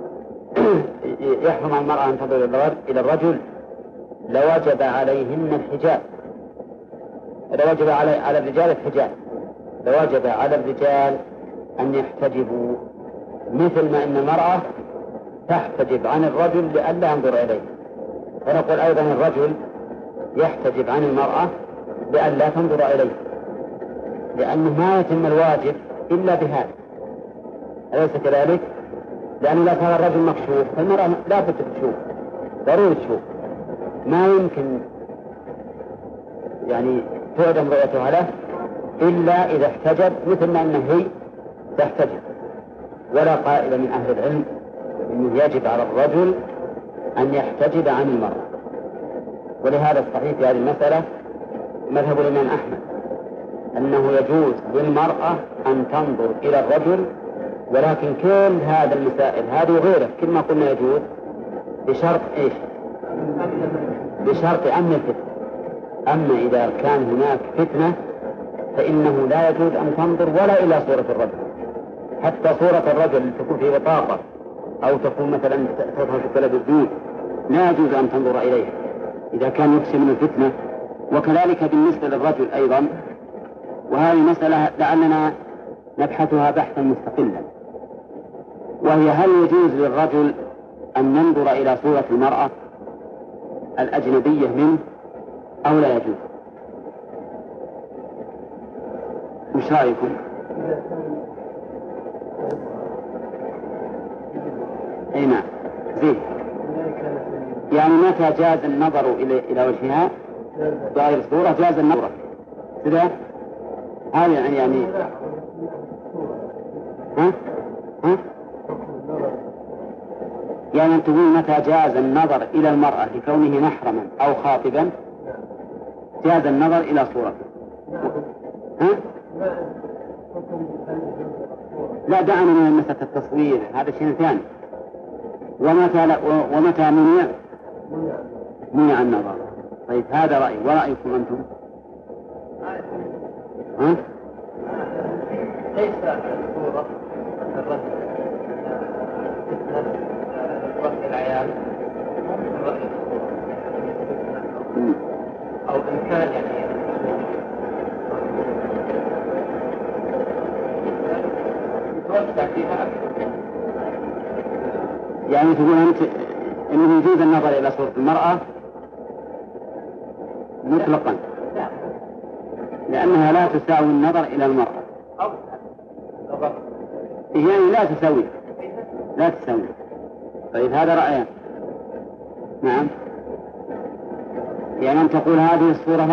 يحرم على المرأة أن تنظر إلى الرجل لوجب عليهن الحجاب، لوجب على الرجال الحجاب، لوجب على الرجال أن يحتجبوا مثل ما إن المرأة تحتجب عن الرجل لئلا ينظر إليه، فنقول أيضا الرجل يحتجب عن المرأة لئلا تنظر إليه، لأنه ما يتم الواجب إلا بهذا، أليس كذلك؟ لأنه لا كان الرجل مكشوف فالمرأة لا بد تشوف، ضروري تشوف، ما يمكن يعني تعدم رؤيتها له إلا إذا احتجب مثل ما أنه هي تحتجب. ولا قائل من أهل العلم أنه يجب على الرجل أن يحتجب عن المرأة. ولهذا الصحيح في هذه المسألة مذهب الإمام أحمد أنه يجوز للمرأة أن تنظر إلى الرجل، ولكن كل هذا المسائل هذه وغيره كل ما قلنا يجوز بشرط إيش؟ بشرط أمن الفتنة. أما إذا كان هناك فتنة فإنه لا يجوز أن تنظر ولا إلى صورة الرجل، حتى صورة الرجل تكون في بطاقة أو تكون مثلا تظهر في التلفزيون لا يجوز أن تنظر إليها إذا كان يخشى من الفتنة. وكذلك بالنسبة للرجل أيضا، وهذه مسألة لعلنا نبحثها بحثا مستقلا، وهي: هل يجوز للرجل أن ينظر إلى صورة المرأة الأجنبية منه أو لا يجوز؟ مش رأيكم؟ أي نعم، زين. يعني متى جاز النظر إلى وجهها بغير صورة جاز النظر كذا؟ هذا يعني ها؟ يعني تقول متى جاز النظر إلى المرأة لكونه محرما أو خاطبا جاز النظر إلى صورته. ها؟ لا دعنا من مسألة التصوير، هذا شيء ثاني. ومتى منع النظر. طيب هذا رأي، ورأيكم أنتم؟ ها؟ ليس الصورة الرجل رأي العيال رأي أو إمكان يعني يتوسع فيها أكثر. يعني تقول أنت أنه يجوز النظر إلى صورة المرأة مطلقا لأنها لا تساوي النظر إلى المرأة، يعني لا تساوي. طيب هذا رأيك. نعم، يعني أن تقول هذه الصورة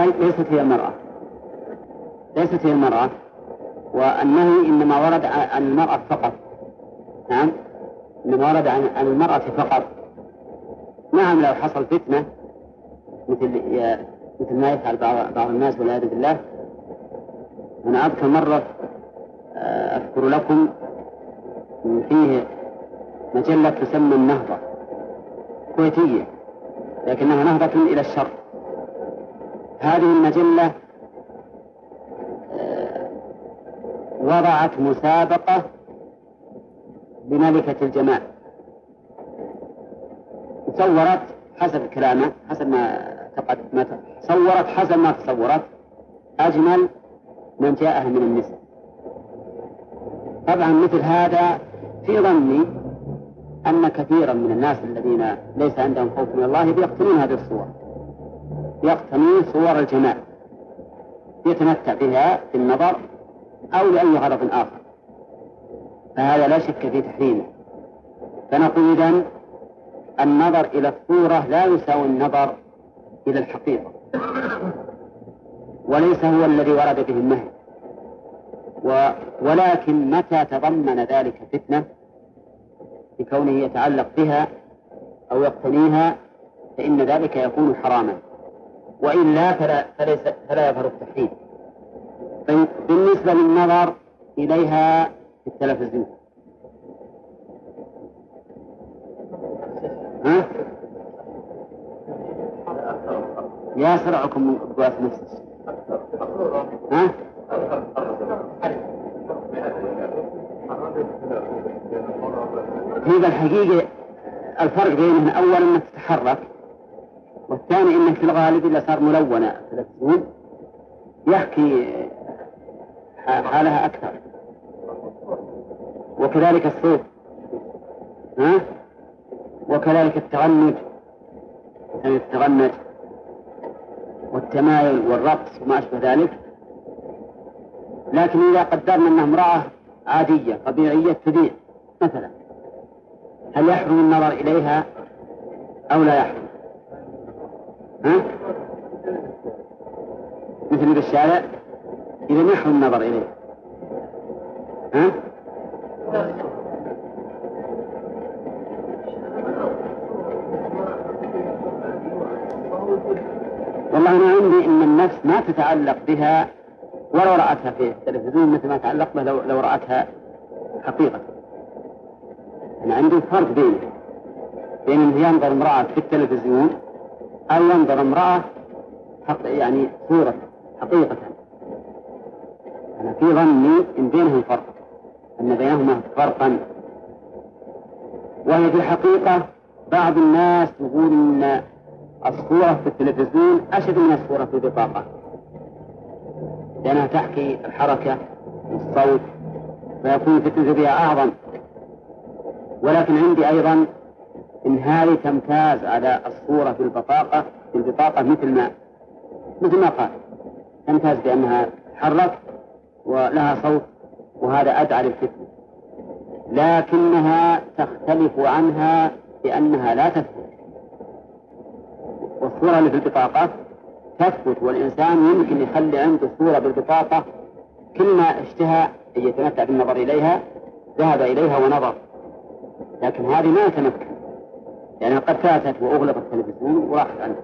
ليست هي المرأة والنهي إنما ورد عن المرأة فقط. نعم، إنما ورد عن المرأة فقط. نعم، لو حصل فتنة مثل ما يفعل بعض الناس والعياذ بالله. أنا أذكر مرة أذكر لكم فيه مجلة تسمى النهضة كويتية لكنها نهضة إلى الشر. هذه المجلة وضعت مسابقة بملكة الجمال، صورت حسب كلامه حسب ما تصورت أجمل من جاءها من النساء. طبعا مثل هذا في ظني أن كثيرا من الناس الذين ليس عندهم خوف من الله يقتنون هذه الصور، يقتنون صور الجمال يتمتع بها في النظر أو لأي غرض آخر، فهذا لا شك في تحريمه. فنقول إذن النظر إلى الصورة لا يساوي النظر إلى الحقيقة، وليس هو الذي ورد به النهي. ولكن متى تضمن ذلك فتنة بكونه يتعلق بها أو يقتنيها فإن ذلك يكون حراما، وإلا فلا يظهر التحريم. بالنسبة للنظر إليها في التلفزيون، ها؟ يا سرعكم من قوات نفسك، ها؟ هذا الحقيقة الفرق بينهم أولا أنك تتحرك، والثاني أنك في الغالب إذا صار ملونة التلفزيون يحكي حالها أكثر، وكذلك الصوت، ها؟ وكذلك التغنج والتمايل والرقص وما أشبه ذلك. لكن إذا قدرنا أنها امرأة عادية طبيعية تذيع مثلا، هل يحرم النظر إليها أو لا يحرم؟ ها؟ مثل بالشارع إذا يحرم النظر إليها، ها؟ والله أنا عندي إن النفس ما تتعلق بها ولو رأتها في التلفزيون مثل ما تعلق بها لو رأتها حقيقة. أنا عندي فرق بين أن ينظر امرأة في التلفزيون أو ينظر امرأة يعني صورة حقيقة. أنا في ظني إن بينهم فرق، أن بينهما فرقا، وهي في الحقيقة بعض الناس يقول أن الصورة في التلفزيون أشد من الصورة في البطاقة لأنها تحكي الحركة والصوت فيكون الفتنة بها أعظم. ولكن عندي أيضا إن هذه تمتاز على الصورة في البطاقة مثل ما قال، تمتاز بأنها تحرك ولها صوت، وهذا أدعى للفتنة. لكنها تختلف عنها بأنها لا تثبت، والصورة اللي في البطاقة تثبت، والإنسان يمكن يخلي عنده صورة بالبطاقة كل ما اشتهى أن يتمتع بالنظر إليها ذهب إليها ونظر، لكن هذه ما يتمكن، يعني قد فاتت وأغلق التلفزيون وراحت عنه.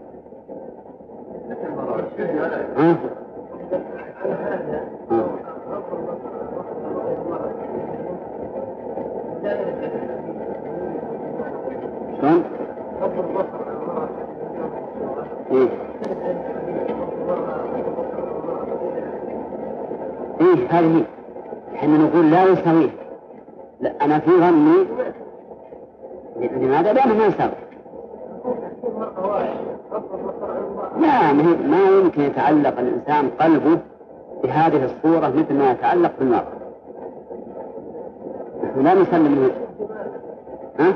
شلون؟ إيه هذه احنا نقول لا يساويه. لا أنا في ظني لماذا؟ لأنه ما يساوي. لا ما يمكن يتعلق الإنسان قلبه بهذه الصورة مثل ما يتعلق بالمرأة. نحن لا نسلم منه. ها؟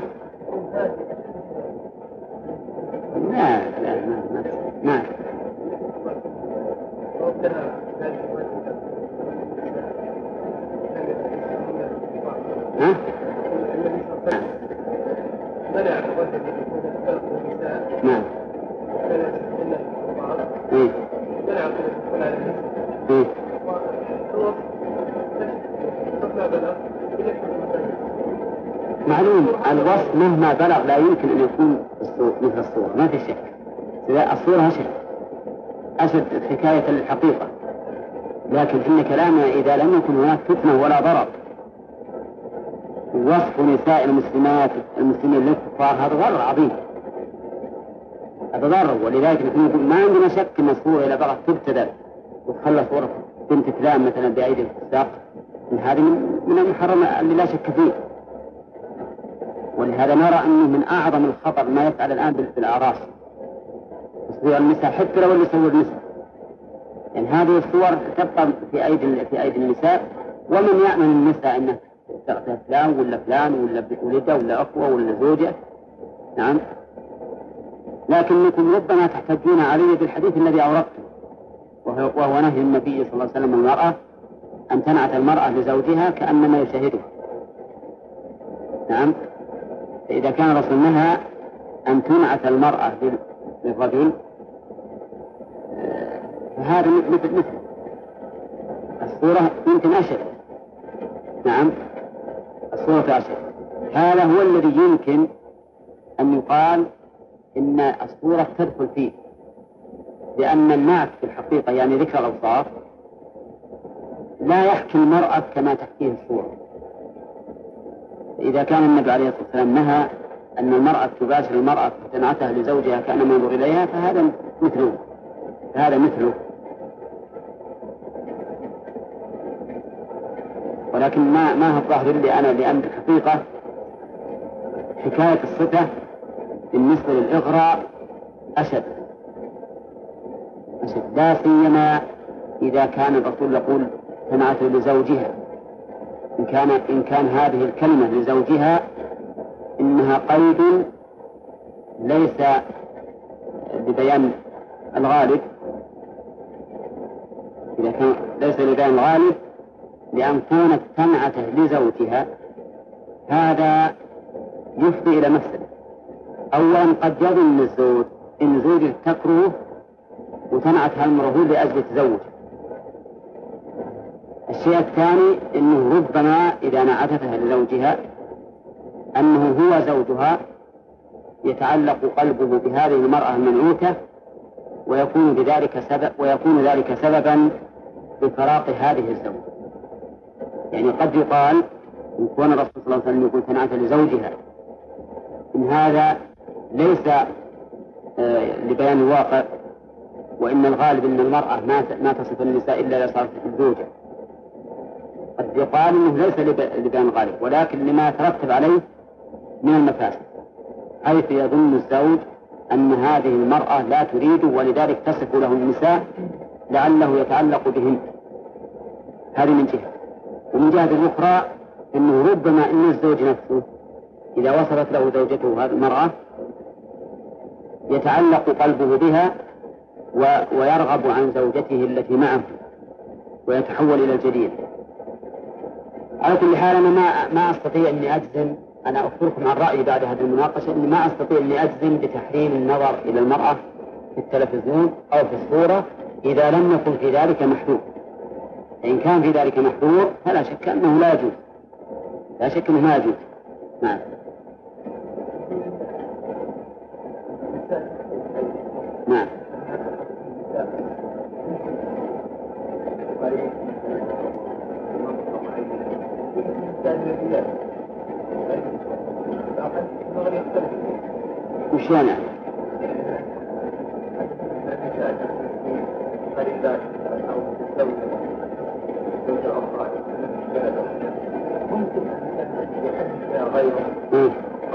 لا ما ها؟ نعم. معلوم الوصف مهما بلغ لا يمكن أن يكون مثل الصورة، ما في شك. الصورة أشد حكاية الحقيقة، لكن إن كلامنا إذا لم يكن هناك فتنة ولا ضرر، وصف نساء المسلمين للكفار هذا ضرر عظيم، هذا ضرر. ولذلك نحن نقول ما عندنا شك أن الصورة إذا بغت تبتدل وتخلى صورة بنت فلان مثلا بأيدي الفساق، هذه من المحرم اللي لا شك فيه. ولهذا نرى أنه من أعظم الخطر ما يفعل الآن بالأعراس، تصوير النساء حتى لو اللي يصور النساء، يعني هذه الصور تبقى في أيدي النساء، ومن يأمن النساء أنه تغتاب فلان ولا فلان ولا ولده ولا أخوة ولا زوجة. نعم. لكنكم ربما تحتجون علي بالحديث الذي أوردته، وهو نهي النبي صلى الله عليه وسلم المرأة أن تنعت المرأة لزوجها كأنما يشاهده. نعم. فإذا كان رسول نهى أن تنعت المرأة للرجل فهذا مثل الصورة يمكن أشد. نعم الصورة أشد. هذا هو الذي يمكن أن يقال إن الصورة تدخل فيه، لأن النعت في الحقيقة يعني ذكر الأوصاف لا يحكي المرأة كما تحكيه الصورة. إذا كان النبي عليه الصلاة والسلام نهى أن المرأة تباشر المرأة تنعتها لزوجها كأنما ينظر إليها فهذا مثله. ولكن ما هو الظاهر لي أنا، لأن الحقيقة حكاية الصفة بالنسبة للإغراء أشد، لا سيما إذا كان الرسول يقول تنعت لزوجها. إن كان هذه الكلمة لزوجها إنها قيد ليس لبيان الغالب، إذا كان ليس لبيان الغالب، لأن كونت تنعته لزوجها هذا يفضي إلى مفسدة. أولا قد يظن الزوج إن زوجه تكره وتنعت هالمرة لأجل تزوج. الشيء الثاني إنه ربما إذا نعتتها لزوجها أنه هو زوجها يتعلق قلبه بهذه المرأة المنعوتة، ويكون ذلك سببا بفراق هذه الزوجة. يعني قد يقال إن كون الرسول صلى الله عليه وسلم يقول تنعت لزوجها إن هذا ليس لبيان الواقع، وإن الغالب أن المرأة ما تصف النساء إلا إذا صارت الزوجة. قد يقال إنه ليس لبيان الغالب، ولكن لما يترتب عليه من المفاسد، حيث يظن الزوج أن هذه المرأة لا تريد ولذلك تصف له النساء لعله يتعلق بهن. هذه من جهة. ومن جهة الأخرى أنه ربما أن الزوج نفسه إذا وصلت له زوجته هذه المرأة يتعلق قلبه بها ويرغب عن زوجته التي معه ويتحول إلى الجديد. على كل حال أنا ما أستطيع أني أجزم، أنا أخبركم عن رأيي بعد هذه المناقشة، أني ما أستطيع أني أجزم بتحريم النظر إلى المرأة في التلفزيون أو في الصورة إذا لم يكن في ذلك محذور. فإن كان في ذلك محظور فلا شك أنه لا يجوز، لا شك أنه ما يجوز. نعم. نعم. وش يعني؟ ممكن أن يحدث غيره أو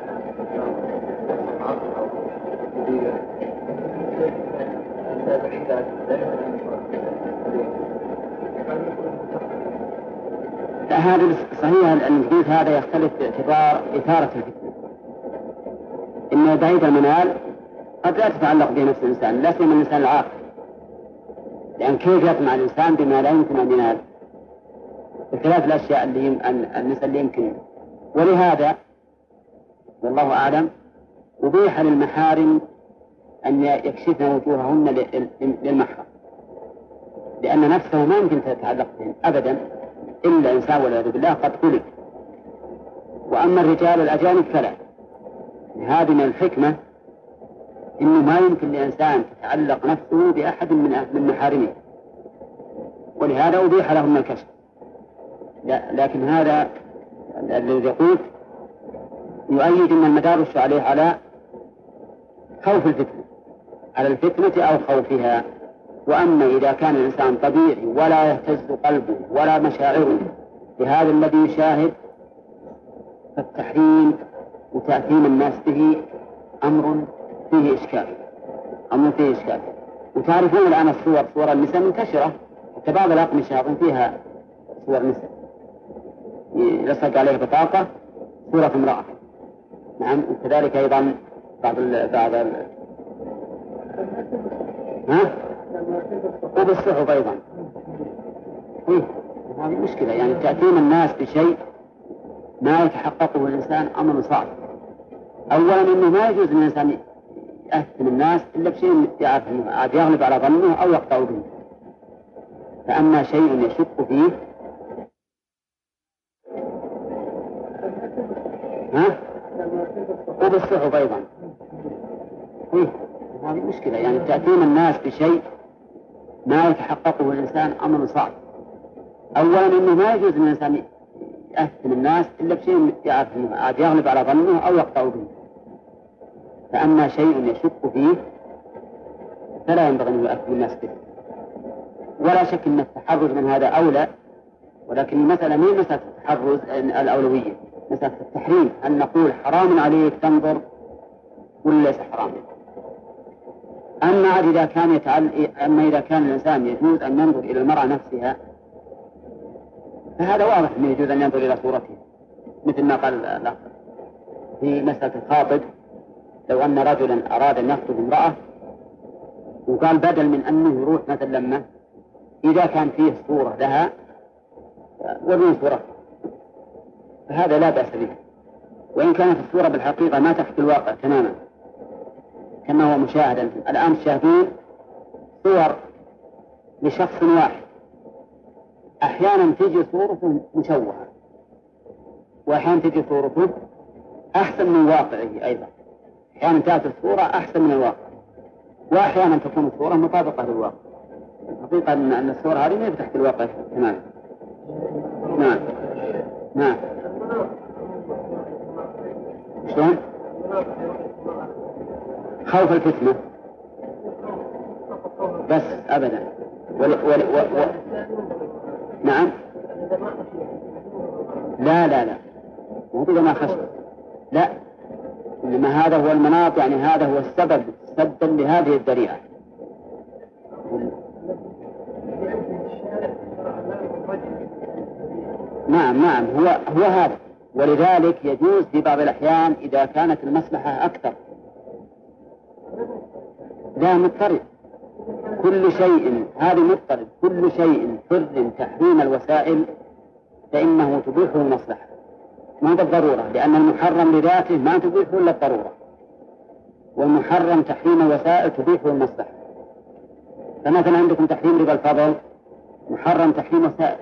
لا، هذا صحيح. الحديث هذا يختلف باعتبار إثارة الفتنة. إن بعيد المنال قد لا تتعلق به نفس الإنسان، لا سيما الإنسان العاقل، لأن كيف يطمع الإنسان بما لا يمكن أن ينال؟ بخلاف الأشياء اللي يمكن. ولهذا والله أعلم أبيح للمحارم أن يكشفن وجوههن للمحرم، لأن نفسه ما يمكن تتعلق بهم أبدا إلا إنسان والعياذ بالله قد خلق. وأما الرجال الأجانب فلا. هذه من الحكمة إنه ما يمكن لإنسان تتعلق نفسه بأحد من محارمه، ولهذا أبيح لهم الكشف. لكن هذا الذي قلت يؤيد أن المدار عليه على خوف الفتنة، على الفتنة أو خوفها. وأما إذا كان الإنسان طبيعي ولا يهتز قلبه ولا مشاعره بهذا الذي يشاهد، فالتحريم وتأثيم الناس به أمر فيه إشكال، أمر فيه إشكال. وتعرفون الآن صور النساء منتشرة، حتى بعض الأقمشة فيها صور نساء يلصق عليه بطاقة صورة امرأة. نعم. وكذلك أيضا بعض وبالصحف أيضا. هذه مشكلة، يعني تأثيم الناس بشيء ما يتحققه الإنسان أمر صعب. أولا إنه ما يجوز للإنسان يأثم الناس إلا بشيء يعرف عاد يغلب على ظنه أو يقطع به. فأما شيء يشك فيه وبالصحف أيضا. هذه مشكلة، يعني تأثيم الناس بشيء ما يتحققه الإنسان أمر صعب. أولا إنه ما يجوز للإنسان يأثم الناس إلا بشيء يعرف عاد يغلب على ظنه أو يقطع به. فأما شيء يشك فيه فلا ينبغي أن يؤثم الناس به. ولا شك أن التحرز من هذا أولى، ولكن المسألة مين مسألة التحرز الأولوية، مسألة التحريم، أن نقول حرام عليك تنظر ولا ليس حرام. أما إذا كان الإنسان يجوز أن ينظر إلى المرأة نفسها فهذا واضح أنه يجوز أن ينظر إلى صورتها، مثل ما قال الأخ في مسألة الخاطب. لو أن رجلا أراد أن يخطب امرأة وقال بدل من أنه يروح مثلا لما إذا كان فيه صورة لها وبين صورة، فهذا لا بأس به، وإن كانت الصورة بالحقيقة ما تحكي الواقع تماما كما هو مشاهدا الآن. تشاهدون صور لشخص واحد، أحيانا تجي صورته مشوهة، وأحيانا تجي صورته أحسن من واقعه أيضا. أحيانا تأتي الصورة أحسن من الواقع، وأحيانا تكون الصورة مطابقة للواقع. الحقيقة أن الصورة هذه ما تحكي الواقع تماما. نعم. نعم. شلون؟ خوف الفتنة بس أبدا. نعم. لا مو ما خشب، لا، إنما هذا هو المناط، يعني هذا هو السبب سدا لهذه الذريعة. نعم هو هذا. ولذلك يجوز في بعض الأحيان إذا كانت المصلحة أكثر. لا مضطرد، كل شيء هذا مضطرد، كل شيء حر تحريم الوسائل فإنه تبيحه المصلحة، ما بالضرورة، لأن المحرم لذاته ما تبيحه إلا الضرورة، والمحرم تحريم الوسائل تبيحه المصلحة. فمثلا عندكم تحريم ربا الفضل محرم تحريم وسائل،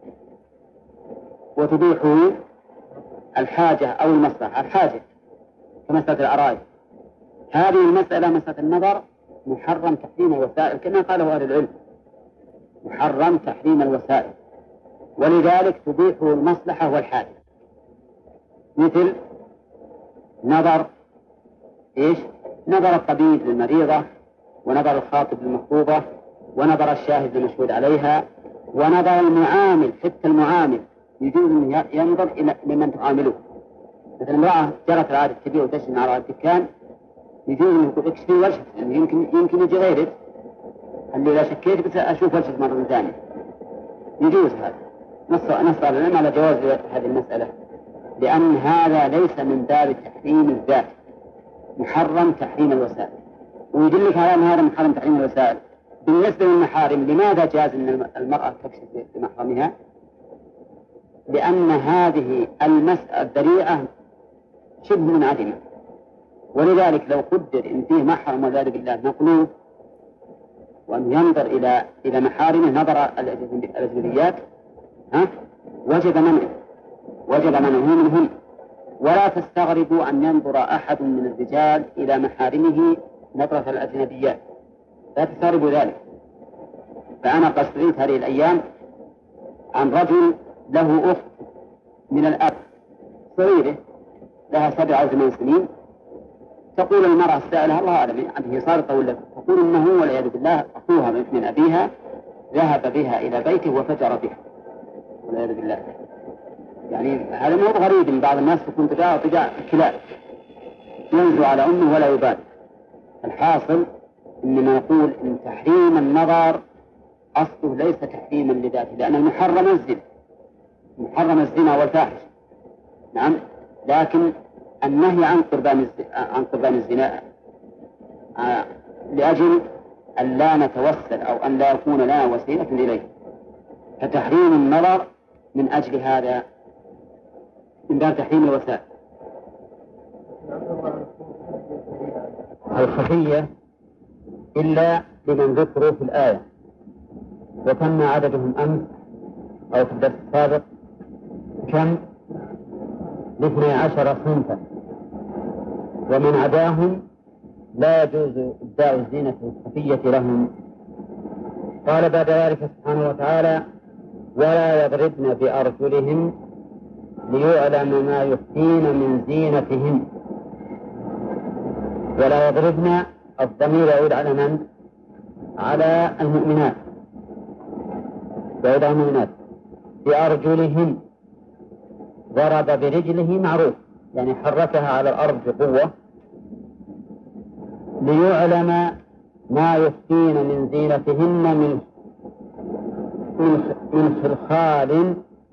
وتبيحه الحاجة أو المصلحة. الحاجة كمسألة العرائس، هذه المسألة مسألة النظر محرم تحريم الوسائل كما قاله أهل العلم، محرم تحريم الوسائل، ولذلك تبيحه المصلحة والحاجة، مثل نظر نظر الطبيب للمريضة، ونظر الخاطب للمخطوبة، ونظر الشاهد للمشهود عليها، ونظر المعامل. حتى المعامل يجوز أن ينظر إلى لمن تعامله. مثل امرأة جرت العادة تبيع وتشتري من على الدكان، يجوز أن يقول اكشفي وجهك، يعني يمكن يجي غيرك، اللي لا شكيت بس أشوف وجهك مرة ثانية، يجوز هذا. نص العلم على جواز هذه المسألة، لأن هذا ليس من باب تحريم الذات، محرم تحريم الوسائل. ويدلك على أن هذا محرم تحريم الوسائل. بالنسبة للمحارم، لماذا جاز أن المرأة تكشف لمحرمها؟ لأن هذه الذريعة شبه منعدمة، ولذلك لو قدر إن فيه محرم والعياذ بالله مقلوب، وأن ينظر إلى محارمه نظر الأجنبيات، وجب منعه منهن. ولا تستغربوا أن ينظر أحد من الرجال إلى محارمه نظرة الأجنبيات، لا تستغربوا ذلك. فأنا قصرت هذه الأيام عن رجل له أخت من الأب صغيرة لها 7 أو 8 سنين، تقول المرأة السائلة الله أعلم هي صارت طويلة، تقول إنه والعياذ بالله أخوها من أبيها ذهب بها إلى بيته وفجر بها والعياذ بالله. يعني هذا مو غريب، من بعض الناس تكون طباع كلاب ينزو على أمه ولا يبالي. الحاصل إنما نقول إن تحريم النظر أصله ليس تحريما لذاته، لأن محرم الزنا والفاحش، نعم، لكن النهي عن قربان الزنا لأجل أن لا نتوسل أو أن لا يكون لنا وسيلة إليه، فتحريم النظر من أجل هذا من باب تحريم الوسائل. الخفية إلا لمن ذكروا في الآية، وتم عددهم أمس أو في الدرس السابق كم؟ 12 صنفا، ومن عداهم لا يجوز إبداء الزينة الخفية لهم. قال بعد ذلك سبحانه وتعالى: ولا يضربن بأرجلهن ليعلم ما يخفين من زينتهن. ولا يضربن، الضمير يعود على من؟ على المؤمنات، يعود على المؤمنات. بأرجلهن، ضرب برجله معروف، يعني حركها على الأرض بقوة. ليعلم ما يخفين من زينتهن من خلخال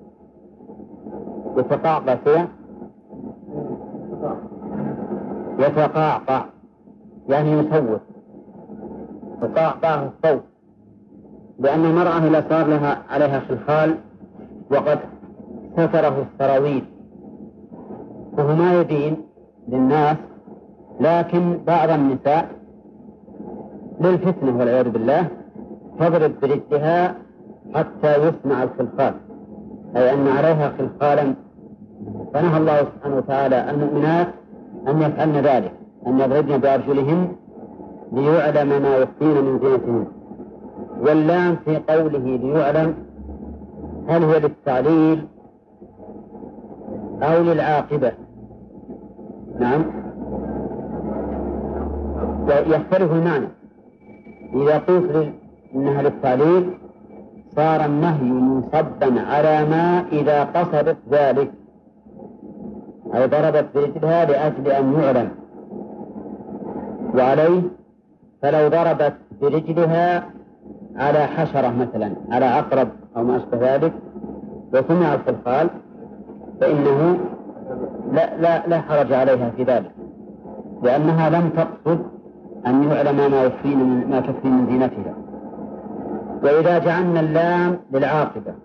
يتقعقع يعني يصوت، تقعقع الصوت، لأن المرأة إذا صار عليها خلخال وقد ستره السراويل وهو ما يبين للناس، لكن بعض النساء للفتنة والعياذ بالله تضرب برجلها حتى يسمع الخلخال، أي أن عليها خلخالا. فنهى الله سبحانه وتعالى المؤمنات أن يفعلن ذلك، أن يضربن بأرجلهن ليعلم ما يخفين من زينتهن. واللام في قوله ليعلم هل هي للتعليل أو للعاقبة؟ نعم، يختلف المعنى. إذا قلت إنها للتعليل صار النهي منصبا على ما إذا قصدت ذلك، أي ضربت برجلها لأجل أن يعلم. وعليه فلو ضربت برجلها على حشرة مثلا، على عقرب أو ما أشبه ذلك، وسمع الخلخال فإنه لا حرج عليها في ذلك، لأنها لم تقصد أن يعلم ما تخفي من زينتها. وإذا جعلنا اللام للعاقبة،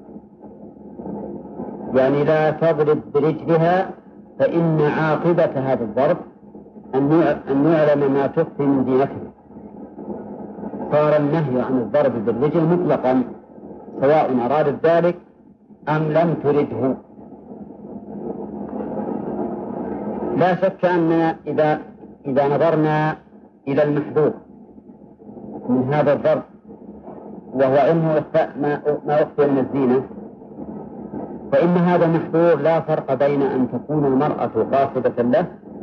يعني لا تضرب برجلها، فإن عاقبة هذا الضرب أن يعلم ما تخفي من زينتها. صار النهي عن الضرب بالرجل مطلقا، سواء أرادت ذلك أم لم ترده. لا شك أننا إذا نظرنا إلى المحذور من هذا الضرب وهو علم ما أخفي من الزينة، فإن هذا محذور لا فرق بين أن تكون المرأة قاصدة له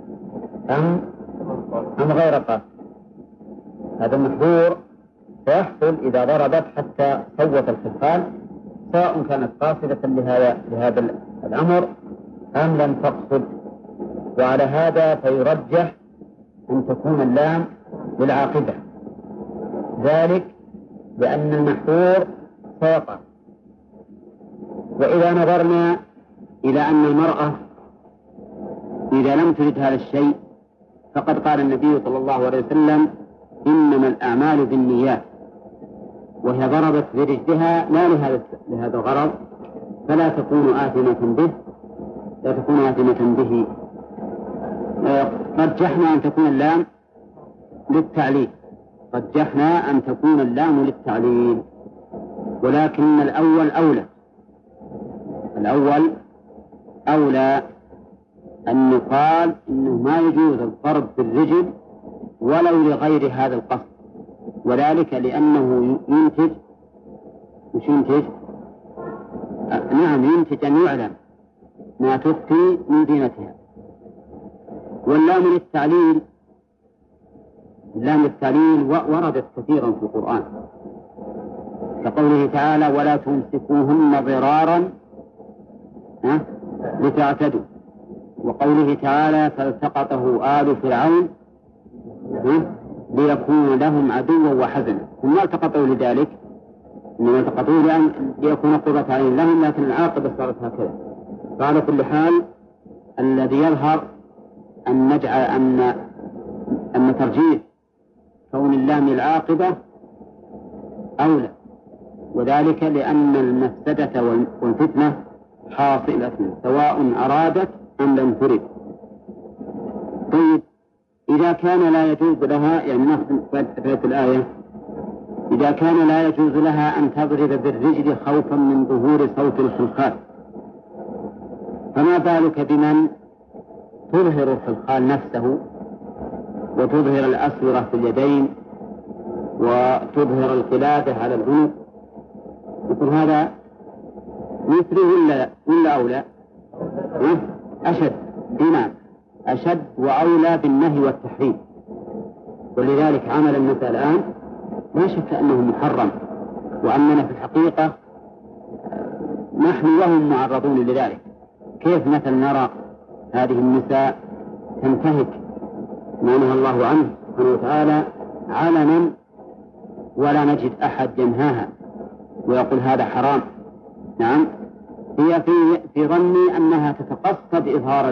أم غير قاصدة. هذا المحذور سيحصل إذا ضربت حتى صوت الخصال، سواء كانت قاصدة لهذا الأمر أم لم تقصد. وعلى هذا فيرجح أن تكون اللام للعاقبة، ذلك لأن المحذور سيقع. وإذا نظرنا إلى أن المرأة إذا لم ترد هذا الشيء، فقد قال النبي صلى الله عليه وسلم إنما الأعمال بالنيات، وهي ضربت برجلها لا لهذا الغرض، فلا تكون آثمة به. رجحنا أن تكون اللام للتعليل، ولكن الأول أولى أن يقال إنه ما يجوز الضرب بالرجل ولو لغير هذا القصد، وذلك لأنه ينتج أن يعلم ما تخفي من زينتها. واللام للتعليل وردت كثيرا في القرآن، كقوله تعالى ولا تمسكوهن ضرارا لتعتدوا، وقوله تعالى فالتقطه آل فرعون ليكون لهم عدوا وحزنا. هم ما التقطوا لذلك، إنما التقطوا ليكون قرة عين لهم، لكن العاقبة صارت هكذا. فعلى كل حال الذي يظهر أن نجعل أن ترجيح كون اللام العاقبة أولى، وذلك لأن المفسدة والفتنة حاصلة سواء أرادت أم لم ترد. طيب إذا كان لا يجوز لها، يعني نفس الآية، إذا كان لا يجوز لها أن تضرب بالرجل خوفا من ظهور صوت الخلخال، فما بالك بمن تظهر الخلخال نفسه وتظهر الأسورة في اليدين وتظهر القلادة على العنق؟ يقول هذا مثله ولا أولى؟ أشد وأولى بالنهي والتحريم. ولذلك عمل النساء الآن لا شك أنه محرم، وأننا في الحقيقة نحن وهم معرضون لذلك. كيف مثل نرى هذه النساء تنتهك ما نهى الله عنه سبحانه وتعالى علنا ولا نجد أحد ينهاها ويقول هذا حرام؟ نعم، هي في ظني أنها تتقصد إظهار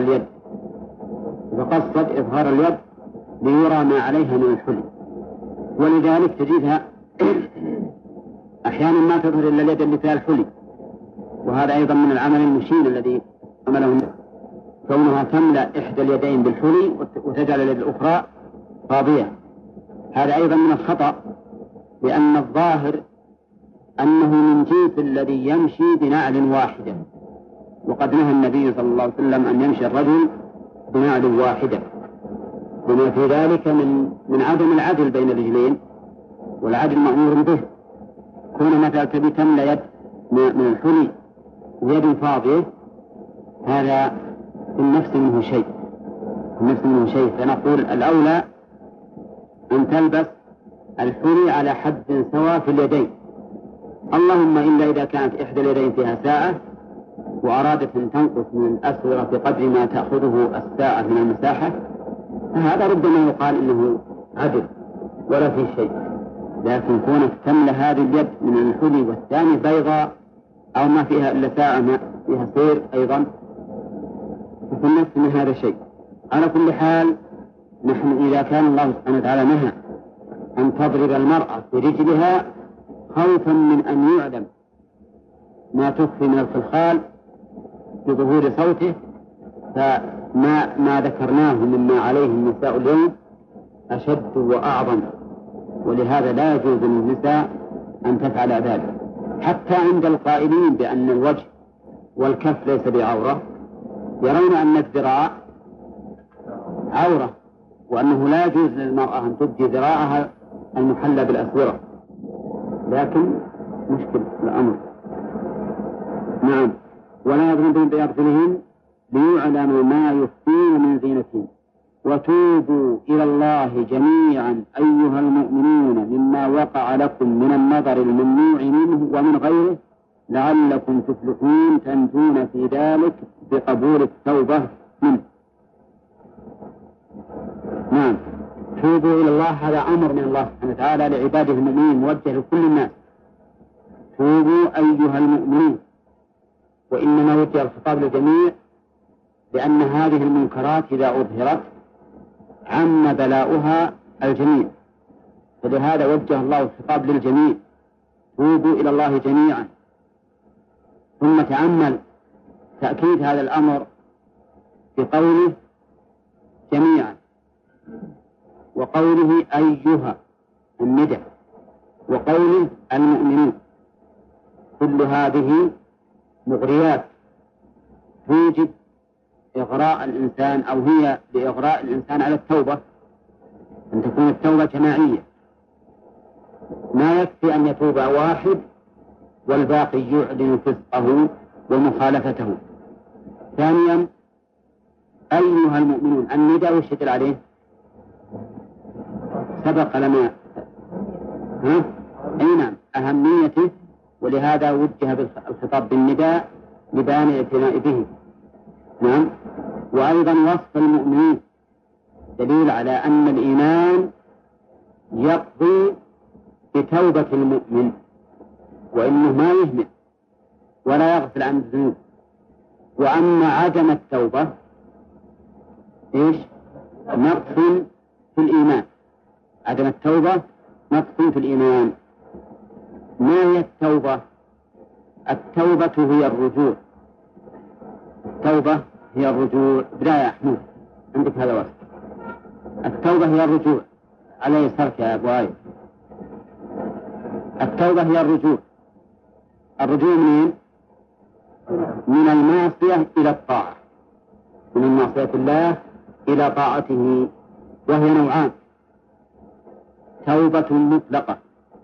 اليد ليرى ما عليها من الحلي، ولذلك تجدها أحيانا ما تظهر إلا اليد اللي فيها الحلي، وهذا أيضا من العمل المشين الذي عمله، كونها تملأ إحدى اليدين بالحلي وتجعل اليد الأخرى فاضية. هذا أيضا من الخطأ، لأن الظاهر أنه من جنس الذي يمشي بنعل واحدة، وقد نهى النبي صلى الله عليه وسلم أن يمشي الرجل بنعل واحدة، وما في ذلك من عدم العدل بين الرجلين، والعدل مأمور به. كون مثلا تبي تملأ يد من الحلي ويد فاضية، هذا في النفس منه شيء، فنقول الأولى أن تلبس الحلي على حد سواء في اليدين، اللهم إلا إذا كانت إحدى اليدين فيها ساعة وأرادت أن تنقص من الأسورة بقدر ما تأخذه الساعة من المساحة، فهذا ربما يقال إنه عدل ولا في شيء. لكن كونك تملأ هذه اليد من الحلي والثاني بيضاء أو ما فيها إلا ساعة ما فيها سير أيضا، في النفس من هذا شيء. على كل حال نحن إذا كان الله سبحانه وتعالى نهى أن تضرب المرأة برجلها خوفا من أن يعلم ما تخفي من الخلخال بظهور صوته، فما ذكرناه مما عليه النساء اليوم أشد وأعظم، ولهذا لا يجوز للنساء أن تفعل ذلك. حتى عند القائلين بأن الوجه والكف ليس بعورة يرون أن الذراع عورة، وأنه لا يجوز للمرأة أن تبدي ذراعها المحلى بالأسورة، لكن مشكل الأمر. نعم. ولا يضربن بأرجلهن ليعلم ما يخفين من زينتهن وتوبوا إلى الله جميعا أيها المؤمنون مما وقع لكم من النظر الممنوع منه ومن غيره لعلكم تفلحون تنجون في ذلك بقبول التوبة منه. نعم. توبوا إلى الله، هذا أمر من الله سبحانه وتعالى لعباده المؤمنين موجه لكل الناس. توبوا أيها المؤمنون، وإنما وجه الخطاب للجميع لأن هذه المنكرات إذا أظهرت عم بلاؤها الجميع، فلهذا وجه الله الخطاب للجميع: توبوا إلى الله جميعا. ثم تأمل تأكيد هذا الأمر بقوله جميعا، وقوله أيها الندى، وقوله المؤمنون، كل هذه مغريات توجب إغراء الإنسان، أو هي لإغراء الإنسان على التوبة، أن تكون التوبة جماعية، ما يكفي أن يتوب واحد والباقي يعلن فسقه ومخالفته. ثانيا أيها المؤمنون، الندى وش يدل عليه؟ سبق لنا أي نعم أهميته، ولهذا وجه الخطاب بالنداء لبيان الاعتناء به. نعم. وأيضا وصف المؤمنين دليل على أن الإيمان يقضي بتوبة المؤمن، وإنه ما يهمل ولا يغفل عن الذنوب. وأما عدم التوبة إيش؟ نقص في الإيمان. عدم التوبة نقص في الإيمان. ما هي التوبة؟ التوبة هي الرجوع. التوبة هي الرجوع. بداية أحمد عندك هذا وصف. التوبة هي الرجوع على يسارك يا أبو عايد. التوبة هي الرجوع. الرجوع منين؟ من المعصية إلى الطاعة، من معصية الله إلى طاعته، وهي نوعان: توبة مطلقة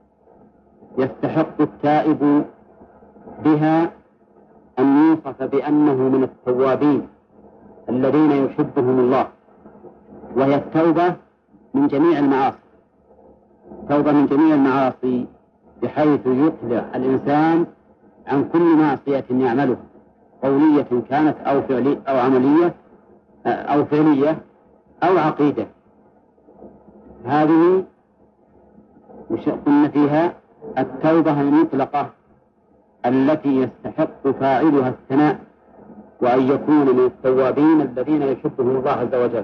يستحق التائب بها أن يوصف بأنه من التوابين الذين يحبهم الله، وهي التوبة من جميع المعاصي. توبة من جميع المعاصي بحيث يقلع الإنسان عن كل معصية يعملها، قولية كانت أو فعلية أو عملية أو فعلية أو عقيدة. هذه قلنا فيها التوبة المطلقة التي يستحق فاعلها الثناء، وأن يكون من التوابين الذين يحبهم الله عز وجل.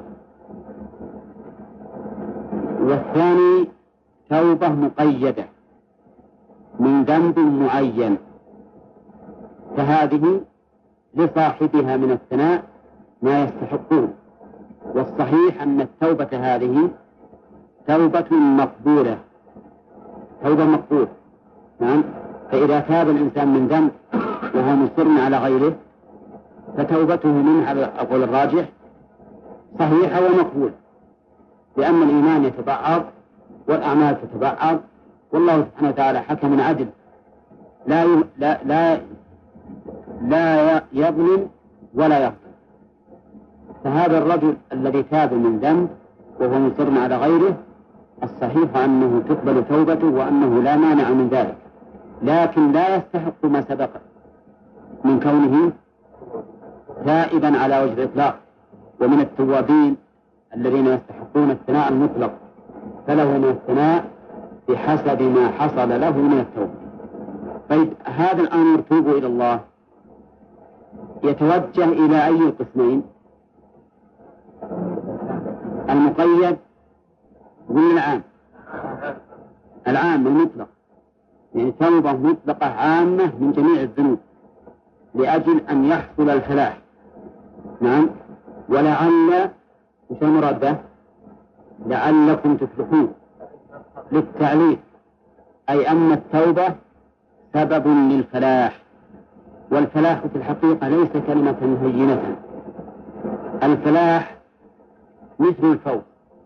والثاني توبة مقيدة من ذنب معين، فهذه لصاحبها من الثناء ما يستحقه. والصحيح أن التوبة هذه توبة مقبولة، توبة مقبولة. نعم. فإذا تاب الإنسان من ذنب وهو مصر على غيره فتوبته منه على القول الراجح صحيحة ومقبولة، لأن الإيمان يتبعض والأعمال تتبعض، والله سبحانه وتعالى حكم عدل لا يظلم ولا يغفر. فهذا الرجل الذي تاب من ذنب وهو مصر على غيره الصحيح أنه تقبل توبته وأنه لا مانع من ذلك، لكن لا يستحق ما سبق من كونه تائبا على وجه الإطلاق، ومن التوابين الذين يستحقون الثناء المطلق، فله من الثناء بحسب ما حصل له من التوبة. طيب هذا الأمر توبوا إلى الله يتوجه إلى أي القسمين؟ المقيد ولا العام المطلق؟ يعني توبة مطلقة عامة من جميع الذنوب لأجل أن يحصل الفلاح. نعم. ولعل مش المراد لعلكم تفلحون للتعليل، أي أن التوبة سبب للفلاح. والفلاح في الحقيقة ليس كلمة هينة. الفلاح مثل الفوز،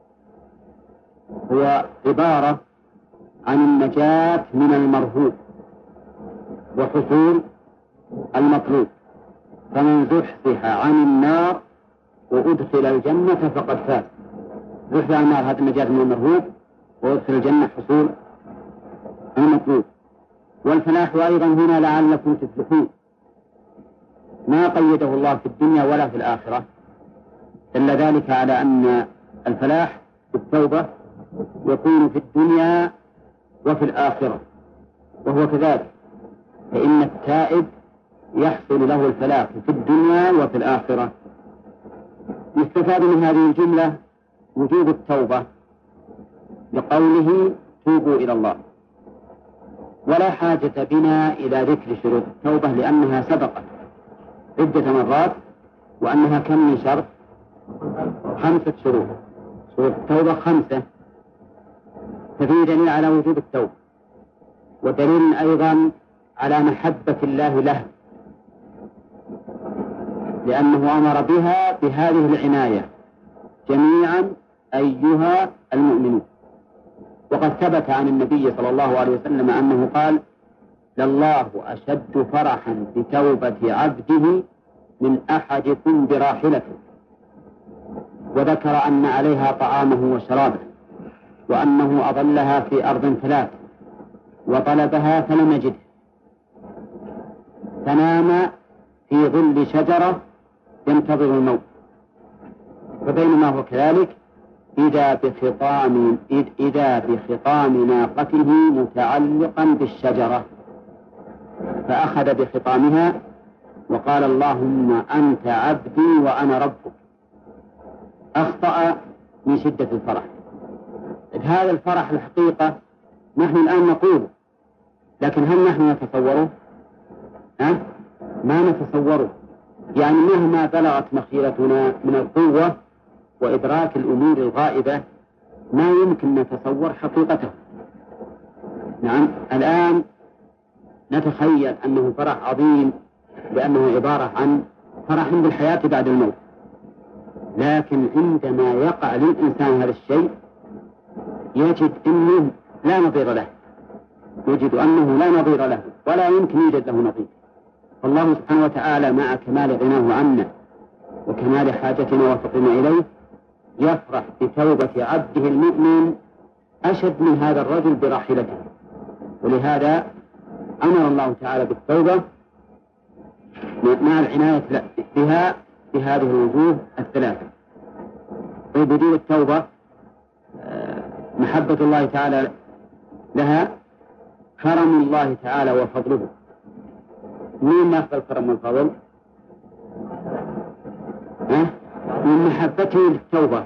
هو عبارة عن النجاة من المرهوب وحصول المطلوب. فمن زحزح عن النار وأدخل الجنة فقد فاز. زحزح عن النار هذا النجاة من المرهوب، وأدخل الجنة حصول المطلوب. والفلاح أيضا هنا لعلكم تفلحون، ما قيده الله في الدنيا ولا في الآخرة، دل ذلك على أن الفلاح بالتوبة يكون في الدنيا وفي الآخرة، وهو كذلك، فإن التائب يحصل له الفلاح في الدنيا وفي الآخرة. يستفاد من هذه الجملة وجوب التوبة لقوله توبوا إلى الله، ولا حاجة بنا إلى ذكر شروط التوبة لأنها سبقت عدة مرات، وأنها كم من شرط؟ 5 شروط. شروط التوبة 5، ففيه دليل على وجوب التوبة، ودليل أيضا على محبة الله له، لأنه أمر بها بهذه العناية جميعا أيها المؤمنون. وقد ثبت عن النبي صلى الله عليه وسلم أنه قال: لله أشد فرحا بتوبة عبده من أحدكم براحلته. وذكر أن عليها طعامه وشرابه، وأنه أضلها في أرض 3 وطلبها فلم يجده، فنام في ظل شجرة ينتظر الموت، فبينما هو كذلك إذا بخطام ناقته متعلقا بالشجرة، فأخذ بخطامها وقال: اللهم أنت عبدي وأنا ربك. أخطأ من شدة الفرح. هذا الفرح الحقيقة نحن الآن نقوله، لكن هل نحن نتصوره؟ ما نتصوره. يعني مهما بلغت مخيلتنا من القوة وإدراك الأمور الغائبة ما يمكن نتصور حقيقته. نعم، الآن نتخيل أنه فرح عظيم لأنه عبارة عن فرح بالحياة بعد الموت، لكن عندما يقع للإنسان هذا الشيء يجد أنه لا نظير له، يجد أنه لا نظير له ولا يمكن يوجد له نظير. فالله سبحانه وتعالى مع كمال غناه عنا وكمال حاجتنا وفقرنا إليه يفرح بتوبة عبده المؤمن أشد من هذا الرجل براحلته. ولهذا أمر الله تعالى بالتوبة مع العناية بها بهذه الوجوه 3. وبدون التوبة محبة الله تعالى لها، كرم الله تعالى وفضله. مين ناخذ الكرم والفضل؟ من محبته للتوبة،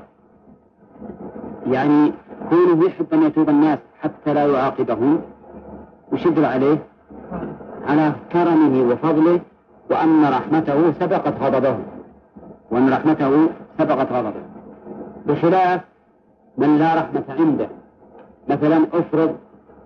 يعني كونه يحب أن يتوب الناس حتى لا يعاقبهم، وشدر عليه على كرمه وفضله، وأن رحمته سبقت غضبه، بخلاف من لا رحمة عنده. مثلا افرض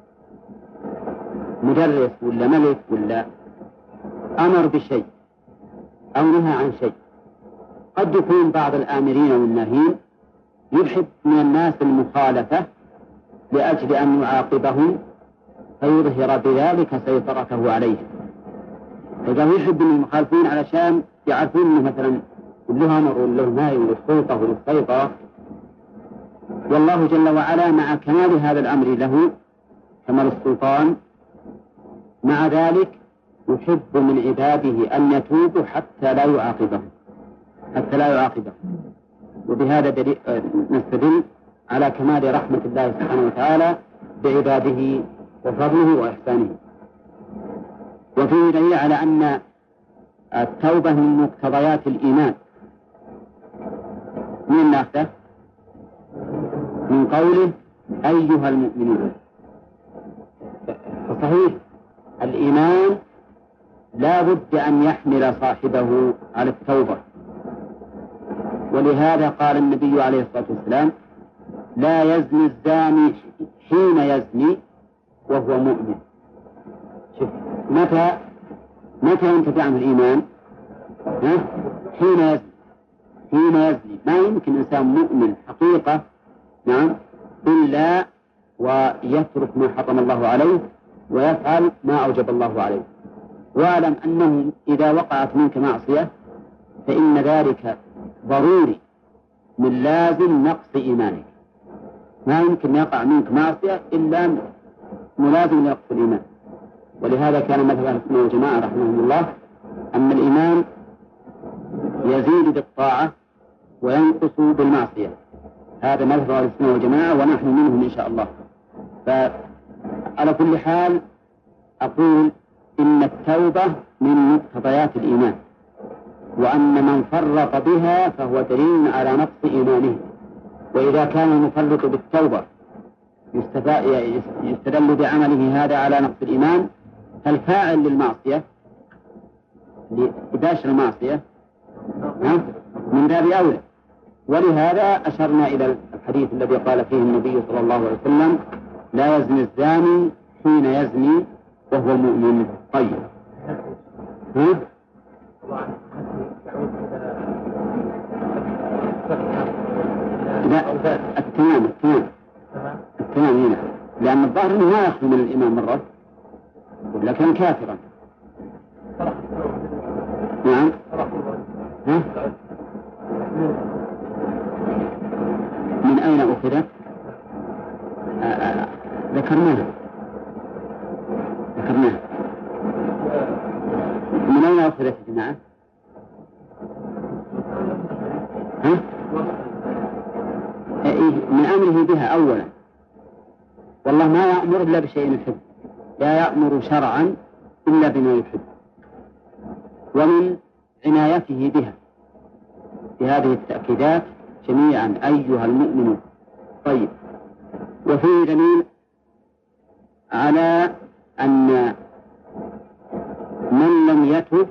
مدرس ولا ملك ولا أمر بشيء أو نهى عن شيء، قد يكون بعض الآمرين والناهين يحب من الناس المخالفة لأجل أن يعاقبهم فيظهر بذلك سيطرته عليه. إذا يحب من المخالفين علشان يعرفون أنه مثلا له أمر وله نهي والسلطة والسيطرة، والله جل وعلا مع كمال هذا الأمر له كمال السلطان، مع ذلك يحب من عباده أن يتوبوا حتى لا يعاقبهم. وبهذا نستدل على كمال رحمة الله سبحانه وتعالى بعباده وفضله وإحسانه. وفيه دليل على أن التوبة من مقتضيات الإيمان. من ناخذه؟ من قوله أيها المؤمنون. فصحيح الإيمان لا بد أن يحمل صاحبه على التوبة، ولهذا قال النبي عليه الصلاة والسلام: لا يزني الزاني حين يزني وهو مؤمن. شوف متى ينتفع عنه الإيمان؟ حين يزني ما يمكن إنسان مؤمن حقيقة نعم إلا ويترك ما حرم الله عليه ويفعل ما أوجب الله عليه. واعلم أنه إذا وقعت منك معصية فإن ذلك ضروري من لازم نقص إيمانك. ما يمكن يقع منك معصية إلا ملازم لنقص الإيمان. ولهذا كان مذهب أهل السنة والجماعة رحمهم الله أن الإيمان يزيد بالطاعة وينقص بالمعصية. هذا مذهب أهل السنة والجماعة ونحن منهم إن شاء الله. فعلى كل حال أقول إن التوبة من مقتضيات الإيمان، وأن من فرط بها فهو دليل على نقص إيمانه. وإذا كان المفرط بالتوبة يستدل بعمله هذا على نقص الإيمان، فالفاعل للمعصية لإباشر المعصية من باب أولى. ولهذا أشرنا إلى الحديث الذي قال فيه النبي صلى الله عليه وسلم: لا يزني الزاني حين يزني وهو مؤمن. طيب لا التمام هنا، لأن الظاهر أنه ما يخلو من الإيمان مرة ولا كان كافرا. نعم من أين أخذت؟ ذكرناها من أين أخذت يا جماعة؟ من أمره بها أولا. والله ما يأمر إلا بشيء يحب، لا يأمر شرعا إلا بما يحب. ومن عنايته بها بهذه التأكيدات جميعا أيها المؤمنون. طيب، وفيه دليل على أن من لم يتب،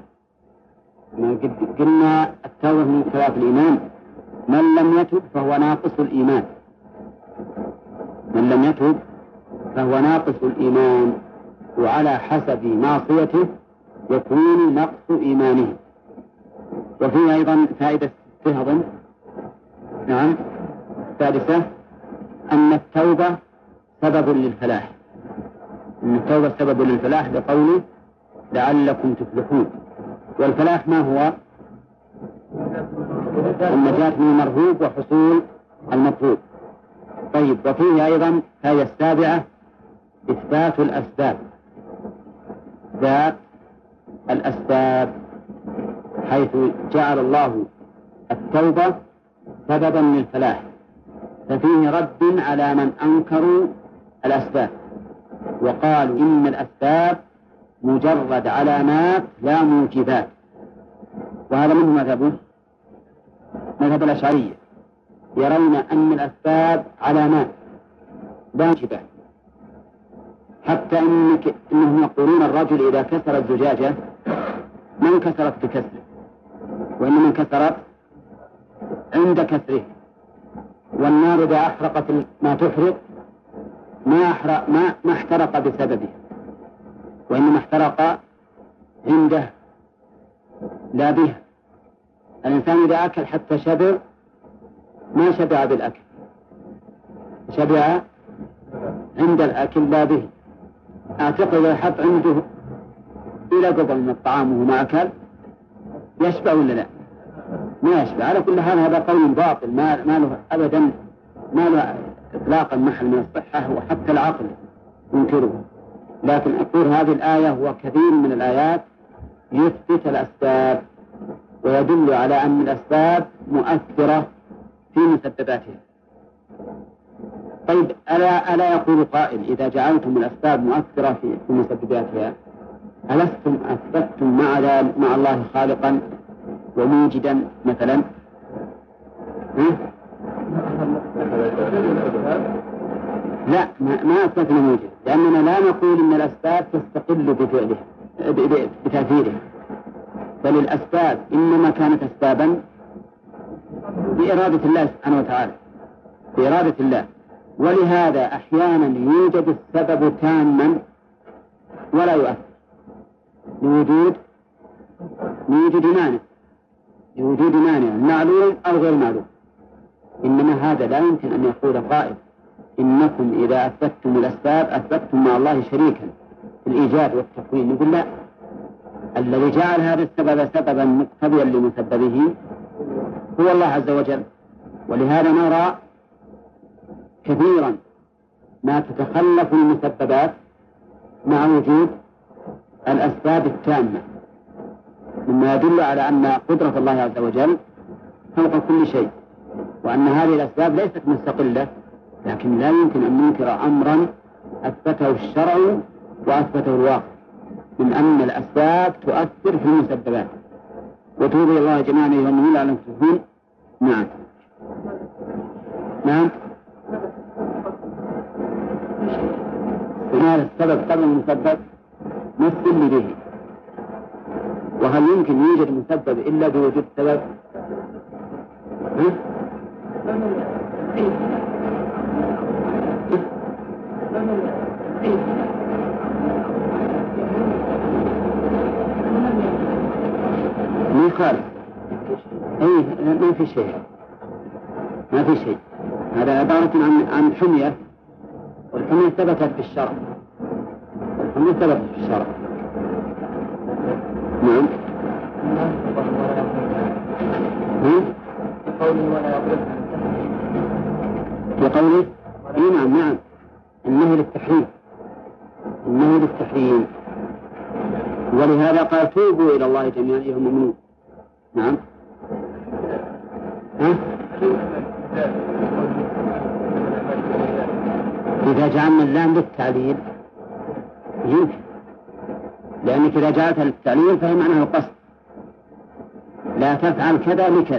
قلنا التوبة من مقتضيات الإيمان، من لم يتب فهو ناقص الإيمان. من لم يتب فهو ناقص الإيمان، وعلى حسب معصيته يكون نقص إيمانه. وفيه أيضا فائدة تهضم نعم الثالثة أن التوبة سبب للفلاح. أن التوبة سبب للفلاح بقوله: لعلكم تفلحون. والفلاح ما هو؟ النجاة من المرهوب وحصول المطلوب. طيب، وفيه أيضا فائدة السابعة إثبات الأسباب، ذات الأسباب، حيث جعل الله التوبة سببا للفلاح، ففيه رد على من أنكروا الأسباب وقالوا إن الأسباب مجرد علامات لا موجبات. وهذا منه مذهب الأشعرية، يرون أن الأسباب علامات لا موجبات، حتى إنهم يقولون الرجل إذا كسر الزجاجة ما انكسرت بكسره، وإنما انكسرت عند كسره. والنار إذا أحرقت ما تحرق ما احترق بسببه، وإنما احترق عنده لا بها. الإنسان إذا أكل حتى شبع ما شبع بالأكل، شبع عند الأكل لا به. أعتقد إذا حط عنده إلى قبل من الطعام وما أكل يشبع ولا لا؟ ما يشبع. على كل حال هذا قول باطل ما له أبدا، ما له إطلاقا محل من الصحة، وحتى العقل ينكره. لكن أقول هذه الآية وكثير من الآيات يثبت الأسباب ويدل على أن الأسباب مؤثرة في مسبباتها. طيب، ألا يقول قائل: إذا جعلتم الأسباب مؤثرة في مسبباتها ألستم أثبتم مع الله خالقا وموجدا مثلا؟ لا، ما أثبتنا موجد، لأننا لا نقول إن الأسباب تستقل بفعلها بتأثيرها، بل الأسباب إنما كانت أسبابا بإرادة الله سبحانه وتعالى، بإرادة الله. ولهذا أحيانا يوجد السبب تاما ولا يؤثر، لوجود مانع معلوم أو غير معلوم. إنما هذا لا يمكن أن يقول قائل إنكم إذا أثبتتم الأسباب أثبتتم مع الله شريكا في الإيجاد والتكوين. يقول لا، الذي جعل هذا السبب سببا مقتضيا لمسببه هو الله عز وجل. ولهذا نرى كثيرا ما تتخلف المسببات مع وجود الأسباب التامة، مما يدل على أن قدرة الله عز وجل فوق كل شيء، وأن هذه الأسباب ليست مستقلة. لكن لا يمكن أن ننكر أمرا أثبته الشرع وأثبته الواقع من أن الأسباب تؤثر في المسببات. وتوبوا إلى الله جميعا أيها المؤمنون لعلكم تفلحون. نعم هذا السبب قبل المسبب مثل به. وهل يمكن يوجد مسبب إلا بوجود سبب؟ مو خالص. ما في شيء. هذا عبارة عن حمية، والحمية ثبتت في الشرع. نعم. بقوله نعم إنه للتحريم. ولهذا قال توبوا إلى الله جميعا أيها المؤمنون. نعم. إذا جعلنا اللام للتعليل يمكن، لأنك إذا جعلتها للتعليل فهي معناها القصد، لا تفعل كذا لكذا.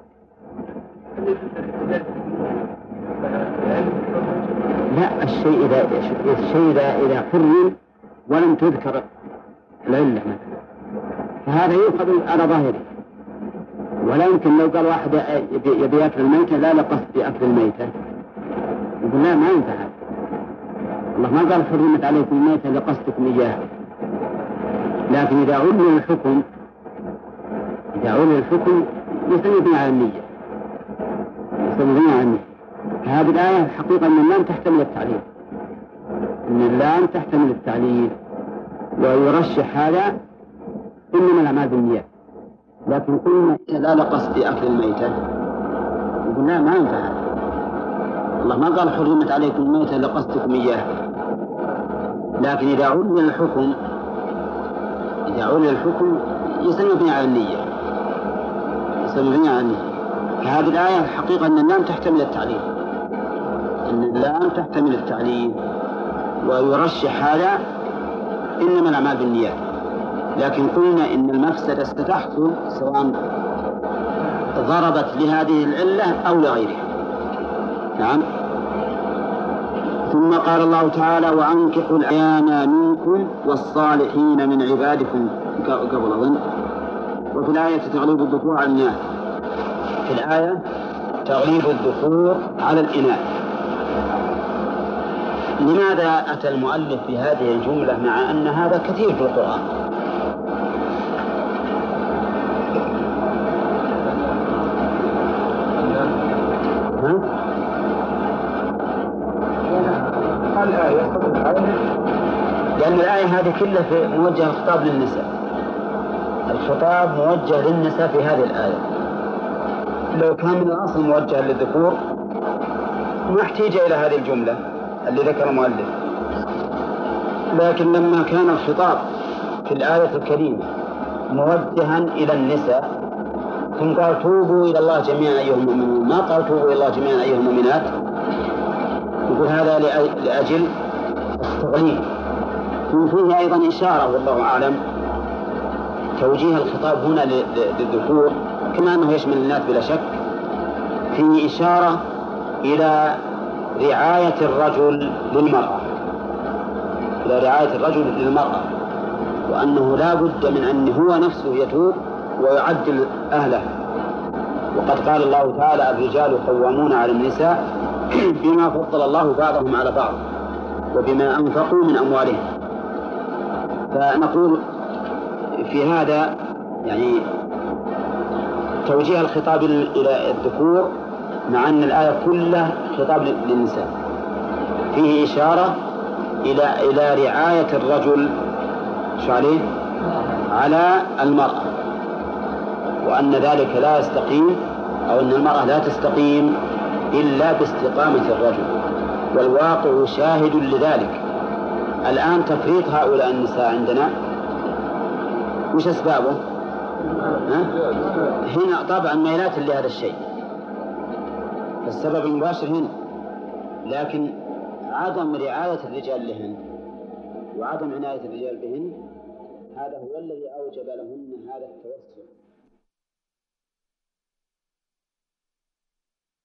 لا، الشيء إذا حرم ولم تذكر العلة مثلا فهذا يؤخذ على ظاهره. ولا يمكن لو قال واحد يبي يأكل الميتة لا لقصد أكل الميتة، يقول لا، ما ينفع. الله ما قال حرمت عليكم الميتة لقصدكم إياها. لكن إذا علم الحكم يستند على النية. هذه الآية حقيقة أن اللام تحتمل التعليل، ويرشح هذا إنما الأعمال بالنيات. لكن قلنا لا لقصد أكل الميتة، يقول لا، ما ينفع. الله ما قال حرمت عليكم الميتة لقصدكم إياها. لكن إذا علم الحكم يستند على النية. هذه الآية حقيقة أن اللام تحتمل التعليل، ويرشح هذا إنما الأعمال بالنيات. لكن قلنا إن المفسدة ستحصل سواء ضربت لهذه العلة أو لغيرها. نعم. ثم قال الله تعالى وأنكحوا الأيام منكم والصالحين من عبادكم قبل أظن. وفي الآية تغليب الذكور على الإناث. في الآية تغليب الذكور على الإناث. لماذا أتى المؤلف بهذه الجملة مع أن هذا كثير في القرآن؟ لأن الآية هذه كلها موجهة الخطاب للنساء. الخطاب موجه للنساء في هذه الآية. لو كان من الأصل موجه للذكور ما احتاج إلى هذه الجملة اللي ذكر المؤلف. لكن لما كان الخطاب في الآية الكريمة موجها إلى النساء ثم قال توبوا إلى الله جميعا أيها المؤمنون، ما قال توبوا إلى الله جميعا أيها المؤمنات، يقول هذا لأجل التغليب. وفيه أيضا إشارة والله أعلم توجيه الخطاب هنا للذكور كما أنه يشمل الناس بلا شك، فيه إشارة إلى رعاية الرجل للمرأة، وأنه لا بد من أن هو نفسه يتوب ويعدل أهله. وقد قال الله تعالى الرجال قوامون على النساء بما فضل الله بعضهم على بعض وبما أنفقوا من أموالهم. فنقول في هذا يعني توجيه الخطاب إلى الذكور، مع أن الآية كلها خطاب للنساء، فيه إشارة إلى رعاية الرجل شو عليه على المرأة، وأن ذلك لا يستقيم، أو أن المرأة لا تستقيم إلا باستقامة الرجل، والواقع شاهد لذلك. الآن تفريط هؤلاء النساء عندنا وش أسبابه؟ هنا طبعا ميلات لهذا الشيء، فالسبب المباشر هنا، لكن عدم رعاية الرجال لهن وعدم عناية الرجال بهن هذا هو الذي أوجب لهن هذا التوسل.